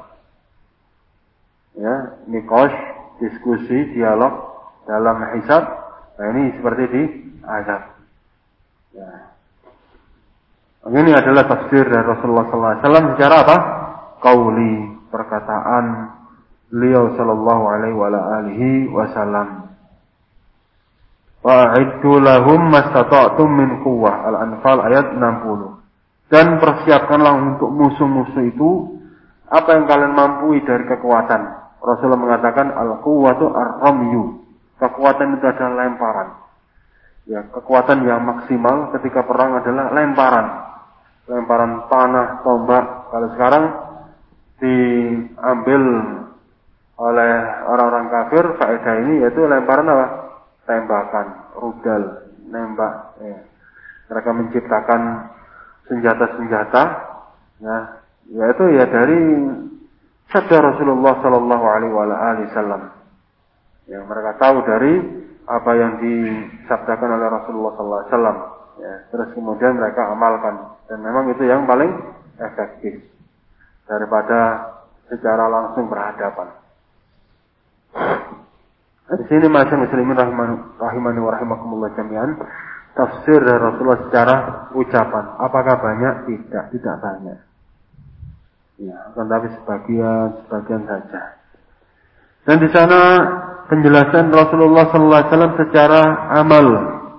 ya, nikosh, diskusi, dialog dalam hisab, nah ini seperti diazab. Ya. Ini adalah tafsir dari Rasulullah SAW secara apa? Qauli, perkataan beliau sallallahu alaihi wasallam. Wa'iddu lahum mastata'tum min quwwah. Al-Anfal ayat 60. Dan persiapkanlah untuk musuh-musuh itu apa yang kalian mampu dari kekuatan. Rasulullah mengatakan al-quwwatu ar-ramyu. Kekuatan itu adalah lemparan. Ya, kekuatan yang maksimal ketika perang adalah lemparan. Lemparan panah, tombak. Kalau sekarang diambil oleh orang-orang kafir, faedah ini yaitu lemparan apa? Tembakan, rudal, nembak. Ya. Mereka menciptakan senjata-senjata, ya, yaitu ya dari sabda Rasulullah Sallallahu Alaihi Wasallam. Yang mereka tahu dari apa yang disabdakan oleh Rasulullah Sallallahu Alaihi Wasallam. Ya, terus kemudian mereka amalkan, dan memang itu yang paling efektif daripada secara langsung berhadapan. Di sini masyaallah muslimin rahimani wa rahimakumullah jami'an, tafsir dari Rasulullah secara ucapan. Apakah banyak? Tidak banyak. Ya, akan tapi sebagian saja. Dan di sana penjelasan Rasulullah sallallahu alaihi wasallam secara amal.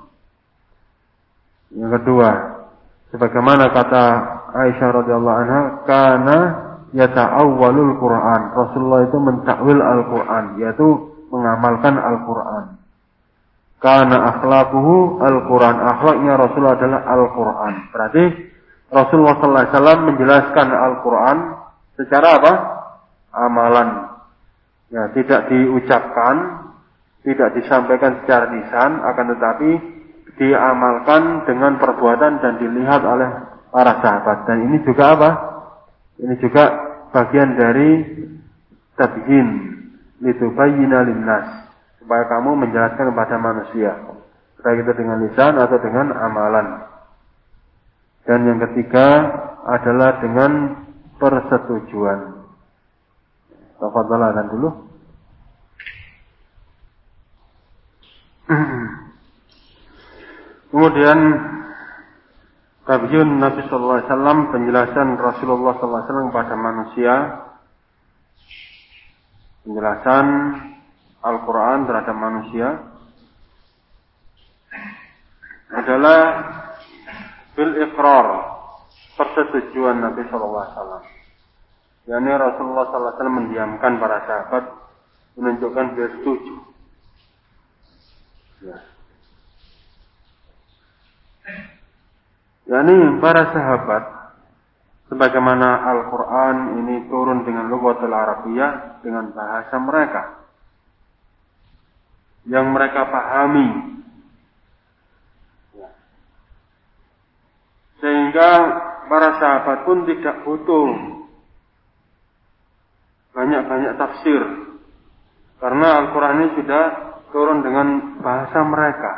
Yang kedua, sebagaimana kata Aisyah radhiyallahu anha, kana yata'awwalul Quran. Rasulullah itu mentakwil Al-Quran, yaitu mengamalkan Al-Quran. Kana akhlaquhu Al-Quran. Akhlaknya Rasulullah adalah Al-Quran. Berarti Rasulullah sallallahu alaihi wasallam menjelaskan Al-Quran secara apa? Amalan. Ya, tidak diucapkan, tidak disampaikan secara lisan, akan tetapi diamalkan dengan perbuatan dan dilihat oleh para sahabat. Dan ini juga apa? Ini juga bagian dari tabyin, litubayyina linnas, supaya kamu menjelaskan kepada manusia, baik itu dengan lisan atau dengan amalan. Dan yang ketiga adalah dengan persetujuan. Tafadhalah dan dulu. Kemudian tabyun Nabi sallallahu alaihi wasallam, penjelasan Rasulullah sallallahu alaihi wasallam kepada manusia, penjelasan Al-Quran terhadap manusia adalah bil iqrar, persetujuan Nabi sallallahu alaihi wasallam. yakni Rasulullah sallallahu alaihi wasallam mendiamkan para sahabat, menunjukkan dia setuju. Ya. yakni para sahabat, sebagaimana Al-Quran ini turun dengan lughatul Arabiyyah, dengan bahasa mereka yang mereka pahami, sehingga para sahabat pun tidak butuh banyak-banyak tafsir, karena Al-Quran ini sudah turun dengan bahasa mereka,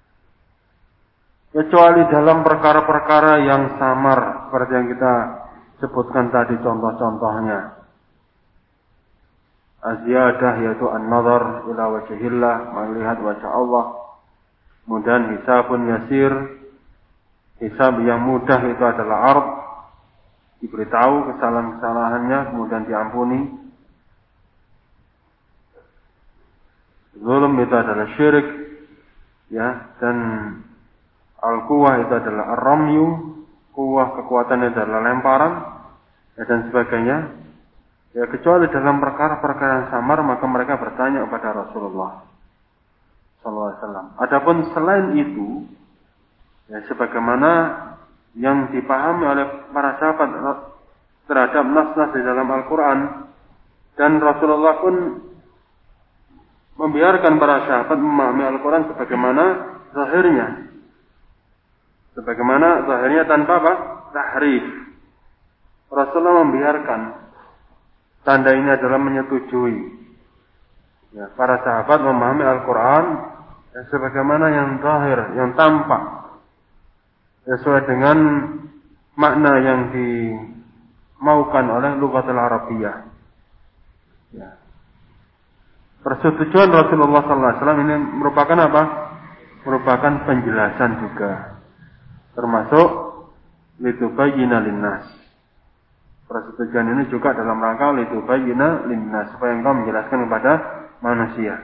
kecuali dalam perkara-perkara yang samar seperti yang kita sebutkan tadi contoh-contohnya. Az-ziyadah yaitu an-nazar ila wajhillah, melihat wajah Allah. Kemudian hisabun yasir, hisab yang mudah itu adalah ard, diberitahu kesalahan-kesalahannya kemudian diampuni. Zulm itu adalah syirik, ya, dan al-quwah itu adalah ar-ramyu, quwah kekuatan itu adalah lemparan, ya, dan sebagainya. Ya, kecuali dalam perkara-perkara yang samar, maka mereka bertanya kepada Rasulullah SAW. Adapun selain itu, ya, sebagaimana yang dipahami oleh para sahabat terhadap nas-nas di dalam Al-Quran, dan Rasulullah pun membiarkan para sahabat memahami Al-Quran sebagaimana zahirnya tanpa apa? Tahrif. Rasulullah membiarkan. Tanda ini adalah menyetujui, ya, para sahabat memahami Al-Quran sebagaimana yang zahir, yang tampak, sesuai dengan makna yang dimaukan oleh lughatul Arabiyyah. Ya. Persetujuan Rasulullah SAW ini merupakan apa? Merupakan penjelasan juga, termasuk litubayyina linnas. Persetujuan ini juga dalam rangka litubayyina linnas, supaya engkau menjelaskan kepada manusia.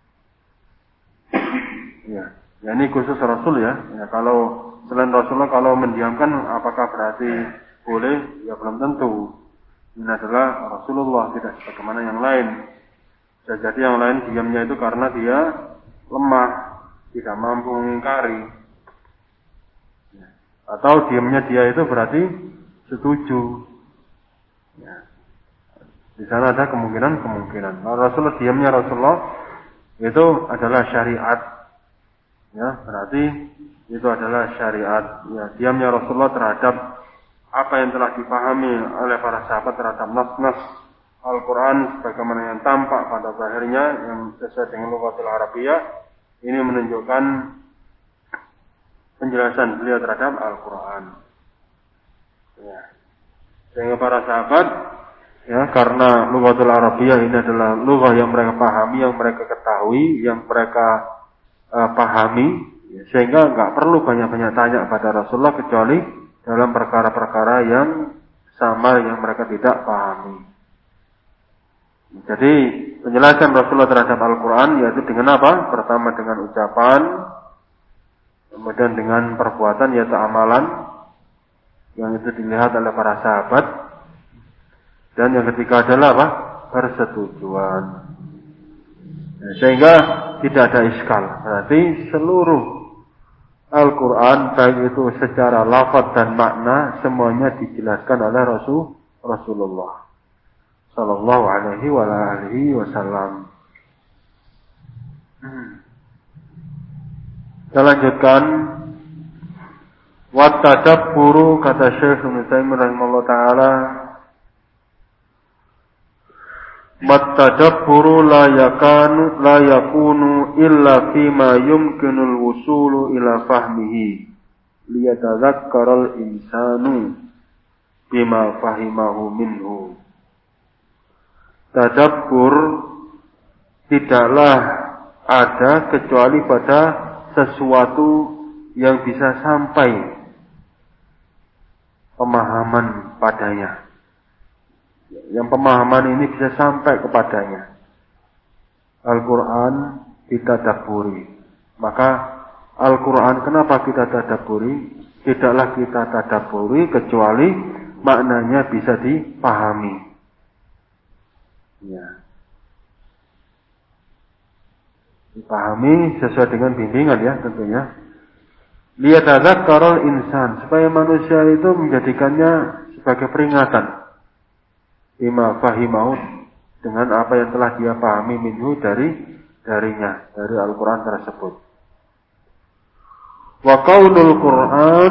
Ya, ini khusus Rasul, ya. Ya, kalau selain Rasulullah kalau mendiamkan apakah berarti boleh? Ya, belum tentu. Ini adalah Rasulullah, tidak sebagaimana yang lain. Bisa jadi yang lain diamnya itu karena dia lemah, tidak mampu mengingkari. Ya. Atau diamnya dia itu berarti setuju. Ya. Di sana ada kemungkinan. Nah, Rasulullah diamnya Rasulullah itu adalah syariat. Ya, berarti itu adalah syariat. Ya, diamnya Rasulullah terhadap apa yang telah dipahami oleh para sahabat terhadap nas-nas Al-Quran sebagaimana yang tampak pada zahirnya yang sesuai dengan lughatul Arabiyyah, ini menunjukkan penjelasan beliau terhadap Al-Quran. Ya. Sehingga para sahabat, ya, karena lughatul Arabiyyah ini adalah lughah yang mereka pahami, yang mereka ketahui, yang mereka pahami, ya, sehingga nggak perlu banyak-banyak tanya pada Rasulullah kecuali dalam perkara-perkara yang sama yang mereka tidak pahami. Jadi penjelasan Rasulullah terhadap Al-Quran yaitu dengan apa? Pertama dengan ucapan, kemudian dengan perbuatan yaitu amalan yang itu dilihat oleh para sahabat, dan yang ketiga adalah apa? Persetujuan. Sehingga tidak ada iskal. Berarti seluruh Al-Quran baik itu secara lafaz dan makna semuanya dijelaskan oleh Rasulullah Sallallahu alaihi wa alihi wasallam. Kita lanjutkan. Wattadabburu, kata Syekh Ibnu Taimiyah rahimahullah taala, wattadabburu la yakunu illa fima yumkinul wusulu ila fahmihi liyatadhakkaral insanu bima fahimahu minhu. Tadabbur tidaklah ada kecuali pada sesuatu yang bisa sampai pemahaman padanya. Yang pemahaman ini bisa sampai kepadanya. Al-Quran ditadabburi. Maka Al-Quran kenapa kita tadabburi? Tidaklah kita tadabburi kecuali maknanya bisa dipahami. Ya. Dipahami sesuai dengan bimbingan, ya, tentunya. Liyatadzakkaral insan, supaya manusia itu menjadikannya sebagai peringatan. Bima fahimahu, dengan apa yang telah dia pahami minhu darinya, dari Al-Quran tersebut. Wa qaulul Quran,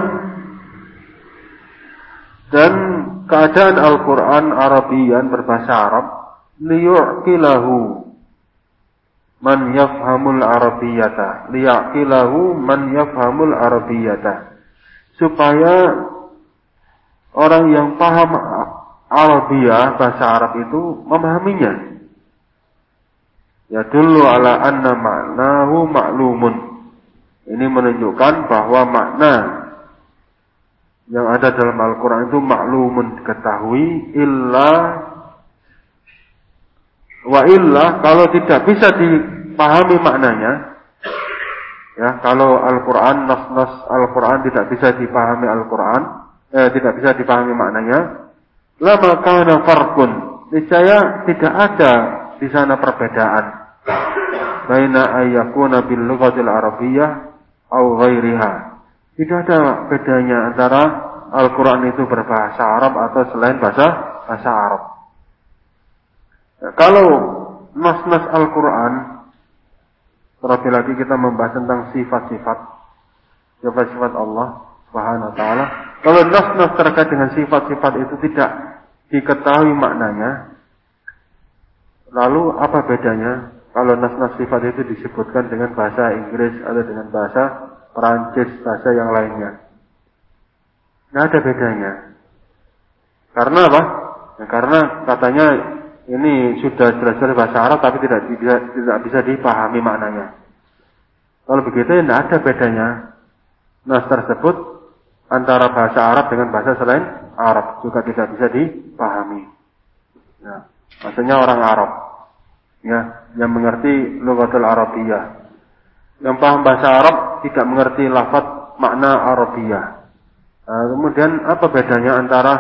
dan keadaan Al-Quran Arabian berbahasa Arab, liyu'qilahu man yafhamul arabiyyata, liyaqilahu man yafhamul arabiyyata, supaya orang yang paham Arabiyah, bahasa Arab itu memahaminya. Yadullu ala anna ma'nahu ma'lumun. Ini menunjukkan bahwa makna yang ada dalam Al-Quran itu ma'lumun, diketahui, illa kalau tidak bisa dipahami maknanya, ya, kalau Al-Quran, nas-nas Al-Quran tidak bisa dipahami tidak bisa dipahami maknanya, lama kana farqun, niscaya tidak ada di sana perbedaan baina ayyakuna bil lughatil arabiyyah aw ghairiha. Tidak ada bedanya antara Al-Quran itu berbahasa Arab atau selain bahasa Arab. Ya, kalau nas-nas Al-Quran, terlebih lagi kita membahas tentang sifat-sifat Allah Subhanahu wa taala. Kalau nas-nas terkait dengan sifat-sifat itu tidak diketahui maknanya, lalu apa bedanya kalau nas-nas sifat itu disebutkan dengan bahasa Inggris atau dengan bahasa Perancis, bahasa yang lainnya? Nggak ada bedanya. Karena apa? Ya, karena katanya ini sudah jelas-jelas bahasa Arab tapi tidak bisa dipahami maknanya. Kalau begitu ya tidak ada bedanya nas tersebut antara bahasa Arab dengan bahasa selain Arab, juga tidak bisa dipahami. Ya, maksudnya orang Arab, ya, yang mengerti lughatul Arabiyyah, yang paham bahasa Arab tidak mengerti lafaz makna Arabiyyah. Kemudian apa bedanya antara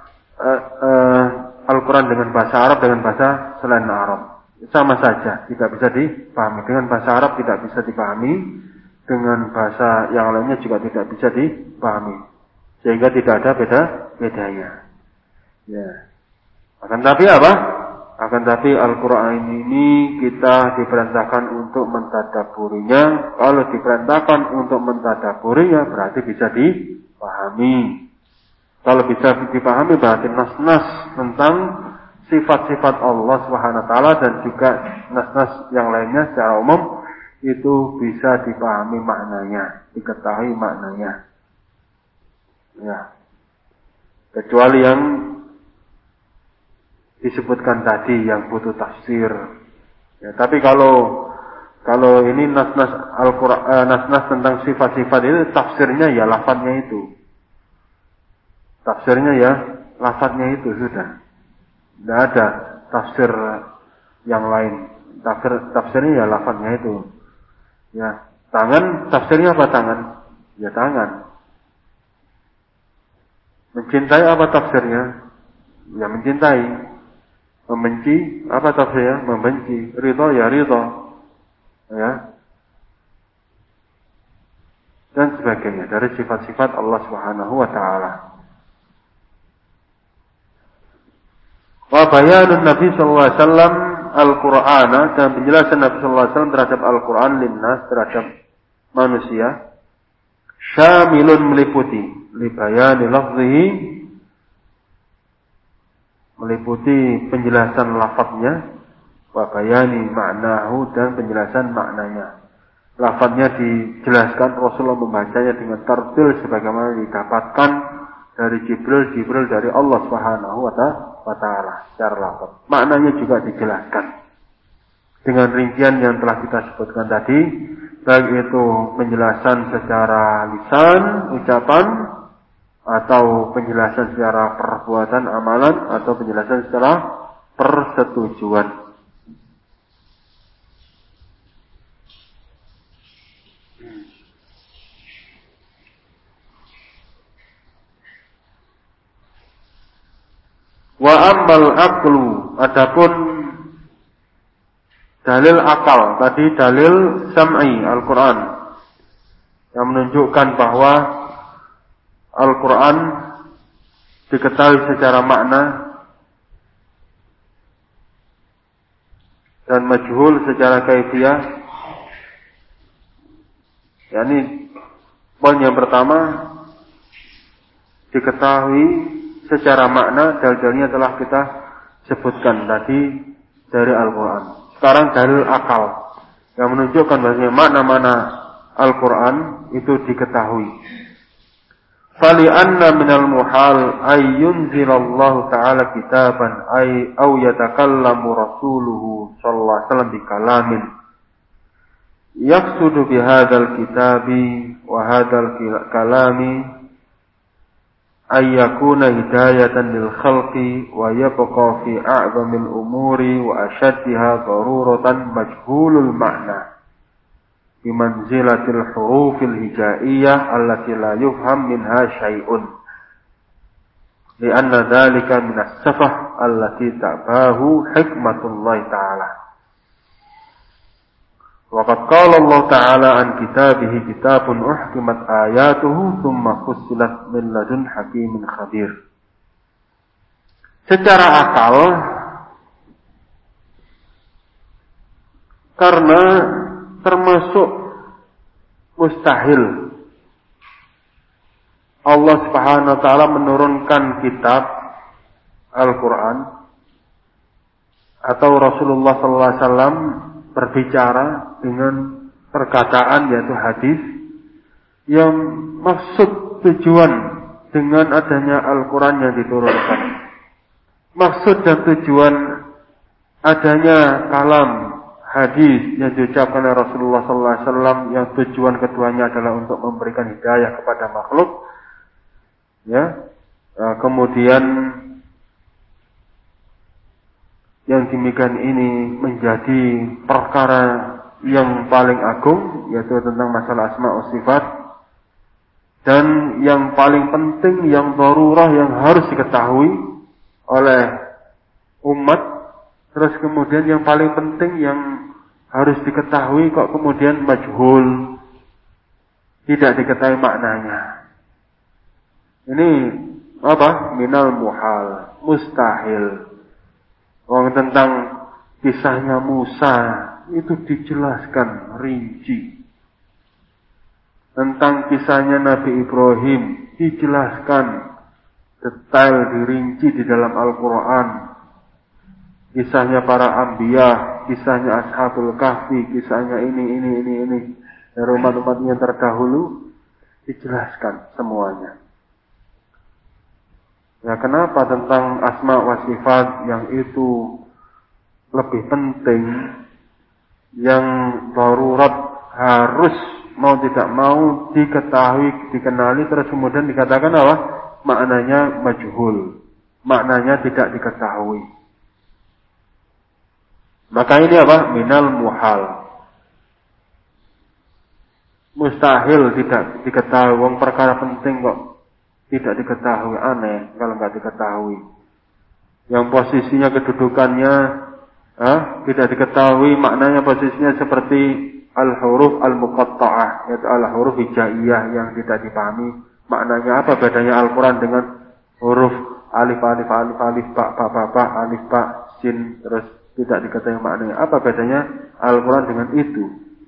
Al-Quran dengan bahasa Arab dengan bahasa selain Arab? Sama saja, tidak bisa dipahami. Dengan bahasa Arab tidak bisa dipahami, dengan bahasa yang lainnya juga tidak bisa dipahami, sehingga tidak ada bedanya. Ya. Akan tapi apa? Akan tapi Al-Quran ini kita diperintahkan untuk mentadabburinya. Kalau diperintahkan untuk mentadabburinya berarti bisa dipahami. Kalau bisa dipahami berarti nas-nas tentang sifat-sifat Allah Subhanahu wa taala dan juga nas-nas yang lainnya secara umum itu bisa dipahami maknanya, diketahui maknanya. Ya. Kecuali yang disebutkan tadi yang butuh tafsir. Ya, tapi kalau ini nas-nas Al-Quran, nas-nas tentang sifat-sifat itu tafsirnya ya lafadznya itu. Tafsirnya ya lafadznya itu sudah. Tidak ada tafsir yang lain. Tafsirnya ya lafadznya itu. Ya, tangan tafsirnya apa tangan? Ya tangan. Mencintai apa tafsirnya? Ya mencintai. Membenci apa tafsirnya? Membenci. Ridho ya ridho. Ya. Dan sebagainya dari sifat-sifat Allah Subhanahu wa taala. Wa bayanun Nabi sallallahu alaihi wasallam Al-Qur'ana, dan penjelasan Nabi sallallahu alaihi wasallam terhadap Al-Qur'an linnas, terhadap manusia, syamilun meliputi li bayani lafzihi, meliputi penjelasan lafadznya, wa bayani maknahu, dan penjelasan maknanya. Lafadznya dijelaskan, Rasulullah membacanya dengan tartil sebagaimana didapatkan dari Jibril dari Allah Subhanahu wa taala secara lafaz. Maknanya juga dijelaskan dengan rincian yang telah kita sebutkan tadi, baik itu penjelasan secara lisan, ucapan, atau penjelasan secara perbuatan, amalan, atau penjelasan secara persetujuan. Wa ammal aqlu, adapun dalil akal, tadi dalil sam'i Al-Quran yang menunjukkan bahwa Al-Quran diketahui secara makna dan majhul secara kaifiyah. Yani poin yang pertama, diketahui secara makna, dalilnya telah kita sebutkan tadi dari Al-Quran. Sekarang dalil akal yang menunjukkan bahwasanya makna-makna Al-Quran itu diketahui. Fali'anna minal muhal ay yunzilallahu ta'ala kitaban ay au yatakallamu rasuluhu sallallahu alaihi wasallam bikalamin yaqsudu bihadzal kitabi wa hadzal kalami ayyakuna hidayatan lil khalqi wa yabqa fi a'zamil umuri wa ashaddiha daruratan majhulul ma'na bimanzilatil hurufil hijaiyah allati la yufham minha syai'un li'anna dhalika minas safah allati ta'bahu hikmatullah ta'ala. Waqad qala Allah Ta'ala an kitabihi kitabun uhkimat ayatuhu thumma fussilat min ladun hakimin khabir. Secara akal, karena termasuk mustahil Allah Subhanahu wa Ta'ala menurunkan kitab Al-Quran atau Rasulullah sallallahu alaihi wasallam berbicara dengan perkataan yaitu hadis yang maksud tujuan dengan adanya Al-Quran yang diturunkan. Maksud dan tujuan adanya kalam hadis yang diucapkan oleh Rasulullah SAW yang tujuan keduanya adalah untuk memberikan hidayah kepada makhluk. Ya, kemudian yang demikian ini menjadi perkara yang paling agung, yaitu tentang masalah asma wa sifat, dan yang paling penting, yang darurah, yang harus diketahui oleh umat. Terus kemudian yang paling penting yang harus diketahui kok kemudian majhul, tidak diketahui maknanya. Ini apa? Minal muhal, mustahil. Tentang kisahnya Musa itu dijelaskan rinci. Tentang kisahnya Nabi Ibrahim dijelaskan detail, dirinci di dalam Al-Quran. Kisahnya para anbiya, kisahnya Ashabul Kahfi, kisahnya ini dari umat-umat yang terdahulu dijelaskan semuanya. Ya, kenapa tentang asma wa sifat yang itu lebih penting, yang darurat harus mau tidak mau diketahui, dikenali, terus kemudian dikatakan apa? Maknanya majhul, maknanya tidak diketahui. Maka ini apa? Minal muhal, mustahil tidak diketahui. Wong perkara penting kok tidak diketahui, aneh kalau nggak diketahui. Yang posisinya kedudukannya tidak diketahui, maknanya posisinya seperti al-huruf al-muqatta'ah, yaitu al-huruf hijaiyah yang tidak dipahami maknanya. Apa bedanya Al-Quran dengan huruf alif alif alif alif ba alif ba sin, terus tidak diketahui maknanya? Apa bedanya Al-Quran dengan itu?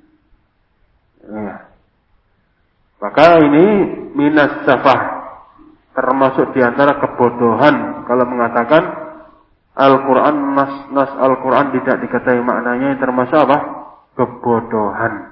Ya. Maka ini minas safah, termasuk diantara kebodohan kalau mengatakan Al-Quran, nas Al-Quran tidak diketahui maknanya, yang termasuk apa? Kebodohan.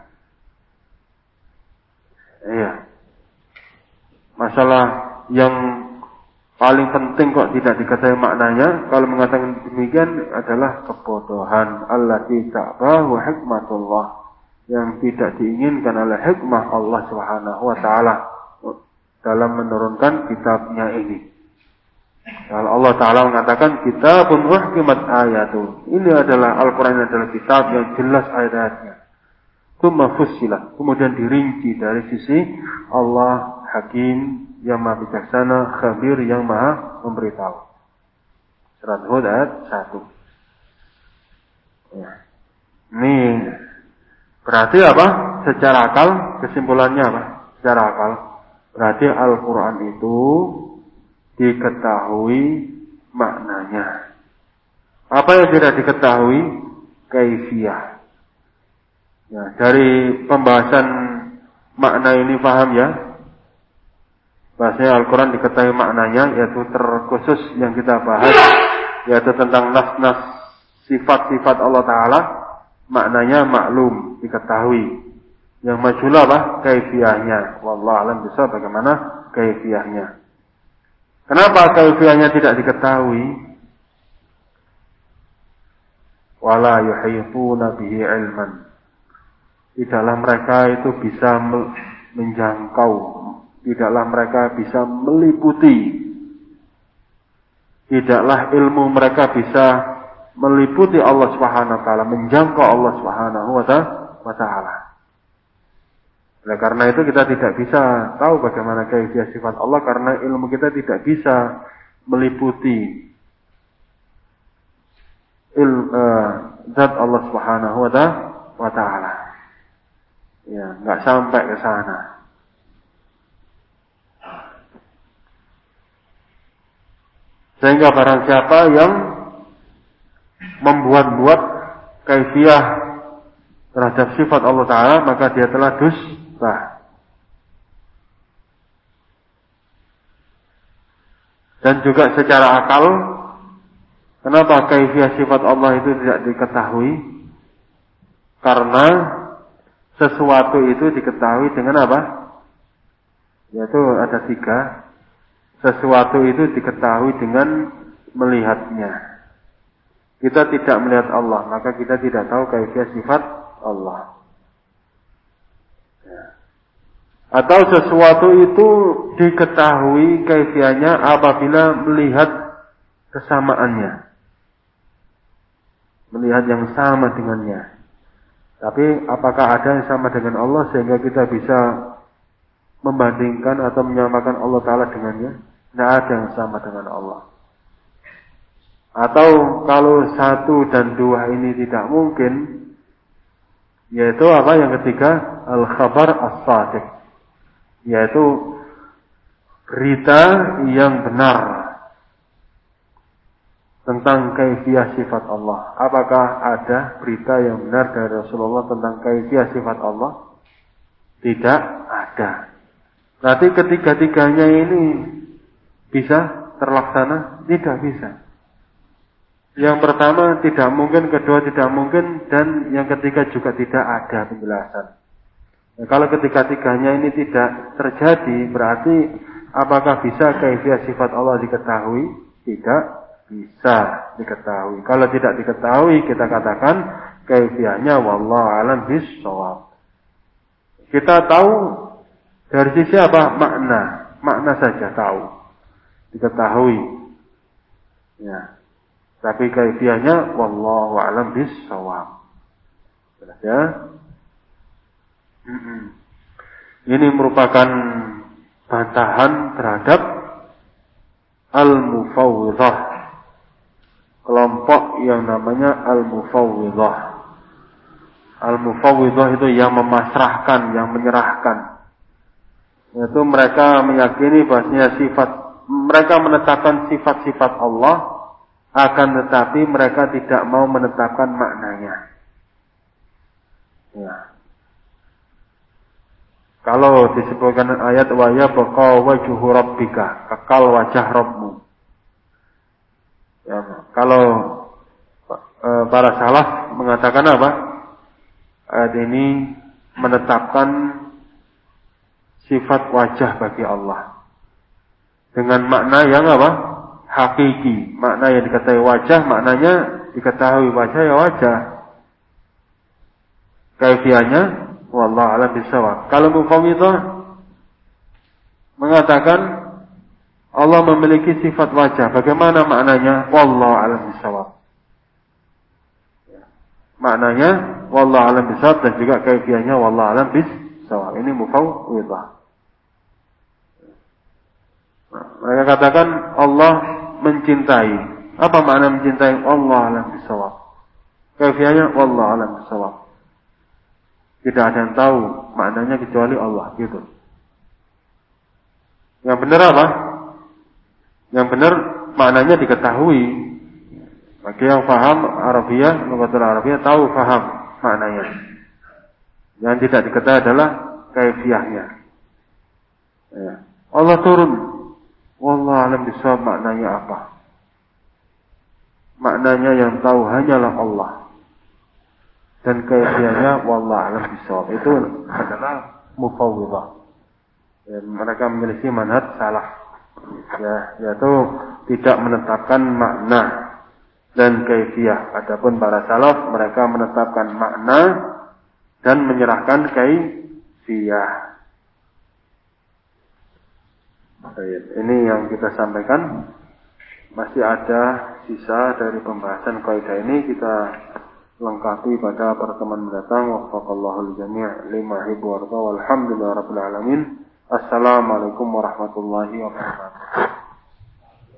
Iya. Masalah yang paling penting kok tidak diketahui maknanya, kalau mengatakan demikian adalah kebodohan. Allati ta'bahu hikmatullah, yang tidak diinginkan oleh hikmah Allah Subhanahu wa Ta'ala dalam menurunkan kitabnya ini. Kalau Allah Ta'ala mengatakan kitabun uhkimat ayatu, ini adalah Al-Quran, adalah kitab yang jelas ayat-ayatnya. Tsumma fussilat, kemudian dirinci dari sisi Allah Hakim yang maha bijaksana, khabir yang maha memberitahu. Surat Hud ayat 1. Ya. Ini berarti apa? Secara akal, kesimpulannya apa? Secara akal berarti Al-Quran itu diketahui maknanya. Apa yang tidak diketahui? Kaifiyah. Ya, dari pembahasan makna ini paham ya? Bahasanya Al-Quran diketahui maknanya, yaitu terkhusus yang kita bahas, yaitu tentang nas-nas sifat-sifat Allah Ta'ala, maknanya maklum, diketahui. Yang majhul apa? Kaifiyahnya. Wallahu a'lam bishawab, bagaimana kaifiyahnya. Kenapa kaifiyahnya tidak diketahui? Wala yuhituna bihi ilman. Tidaklah mereka itu bisa menjangkau, tidaklah mereka bisa meliputi, tidaklah ilmu mereka bisa meliputi Allah Subhanahu wa taala, menjangkau Allah Subhanahu wa taala. Oleh karena itu kita tidak bisa tahu bagaimana kaifiah sifat Allah karena ilmu kita tidak bisa meliputi zat Allah Subhanahu wa taala. Ya, enggak sampai ke sana. Sehingga barang siapa yang membuat-buat kaifiah terhadap sifat Allah Ta'ala, maka dia telah dusta. Dan juga secara akal, kenapa kaifiah sifat Allah itu tidak diketahui? Karena sesuatu itu diketahui dengan apa? Yaitu ada 3. Sesuatu itu diketahui dengan melihatnya. Kita tidak melihat Allah, maka kita tidak tahu kaifiah sifat Allah. Ya. Atau sesuatu itu diketahui kaifiahnya apabila melihat kesamaannya. Melihat yang sama dengannya. Tapi apakah ada yang sama dengan Allah sehingga kita bisa membandingkan atau menyamakan Allah Ta'ala dengannya? Tidak ada yang sama dengan Allah. Atau kalau 1 dan 2 ini tidak mungkin, yaitu apa yang ketiga? Al-khabar as-sadiq, yaitu berita yang benar tentang kaifiah sifat Allah. Apakah ada berita yang benar dari Rasulullah tentang kaifiah sifat Allah? Tidak ada. Berarti ketiga-tiganya ini bisa terlaksana? Tidak bisa. Yang pertama tidak mungkin, kedua tidak mungkin, dan yang ketiga juga tidak ada penjelasan. Nah, kalau ketiga-tiganya ini tidak terjadi, berarti apakah bisa kaifiah sifat Allah diketahui? Tidak bisa diketahui. Kalau tidak diketahui, kita katakan kaifiahnya wallahu a'lam bishawab. Kita tahu dari sisi apa? Makna saja tahu, diketahui. Ya. Tapi kaifiahnya wallahu a'lam bishawab. Jelas ya? Ini merupakan bantahan terhadap al-mufawwidhah, kelompok yang namanya al-mufawwidhah. Al-mufawwidhah itu yang memasrahkan, yang menyerahkan. Yaitu mereka meyakini bahasanya mereka menetapkan sifat-sifat Allah, akan tetapi mereka tidak mau menetapkan maknanya. Ya. Kalau disebutkan ayat wa yabqa wajhu rabbika, kekal wajah Rabbmu. Ya, kalau para salaf mengatakan apa? Ayat ini menetapkan sifat wajah bagi Allah dengan makna yang apa? Hakiki. Makna yang diketahui wajah, maknanya diketahui wajah ya wajah. Kaifiahnya wallahu a'lam bishawab. Kalau mufawwidhah mengatakan Allah memiliki sifat wajah, bagaimana maknanya? Wallahu a'lam bishawab. Maknanya wallahu a'lam bishawab dan juga kaifiahnya wallahu a'lam bishawab. Ini mufawwidhah. Mereka katakan Allah mencintai. Apa makna mencintai? Allah a'lam bishawab. Kaifiahnya wallahu a'lam bishawab. Tidak ada yang tahu maknanya kecuali Allah, gitu. Yang benar apa? Yang benar maknanya diketahui. Bagi yang paham Arabiyah, lughatul Arabiyah tahu paham maknanya. Yang tidak diketahui adalah kaifiahnya. Ya. Allah turun. Wallahu a'lam bishawab maknanya apa? Maknanya yang tahu hanyalah Allah. Dan kaifiahnya wallahu a'lam bishawab. Itu adalah mufawwidhah. Ya, mereka memiliki manhaj salah. Ya, yaitu tidak menetapkan makna dan kaifiah. Adapun para salaf mereka menetapkan makna dan menyerahkan kaifiah. Ini yang kita sampaikan. Masih ada sisa dari pembahasan kaidah ini kita lengkapi pada pertemuan mendatang. Waffaqallahu al-jami' lima yuhibbu wa yarda. Walhamdulillahirabbil alamin. Assalamualaikum warahmatullahi wabarakatuh.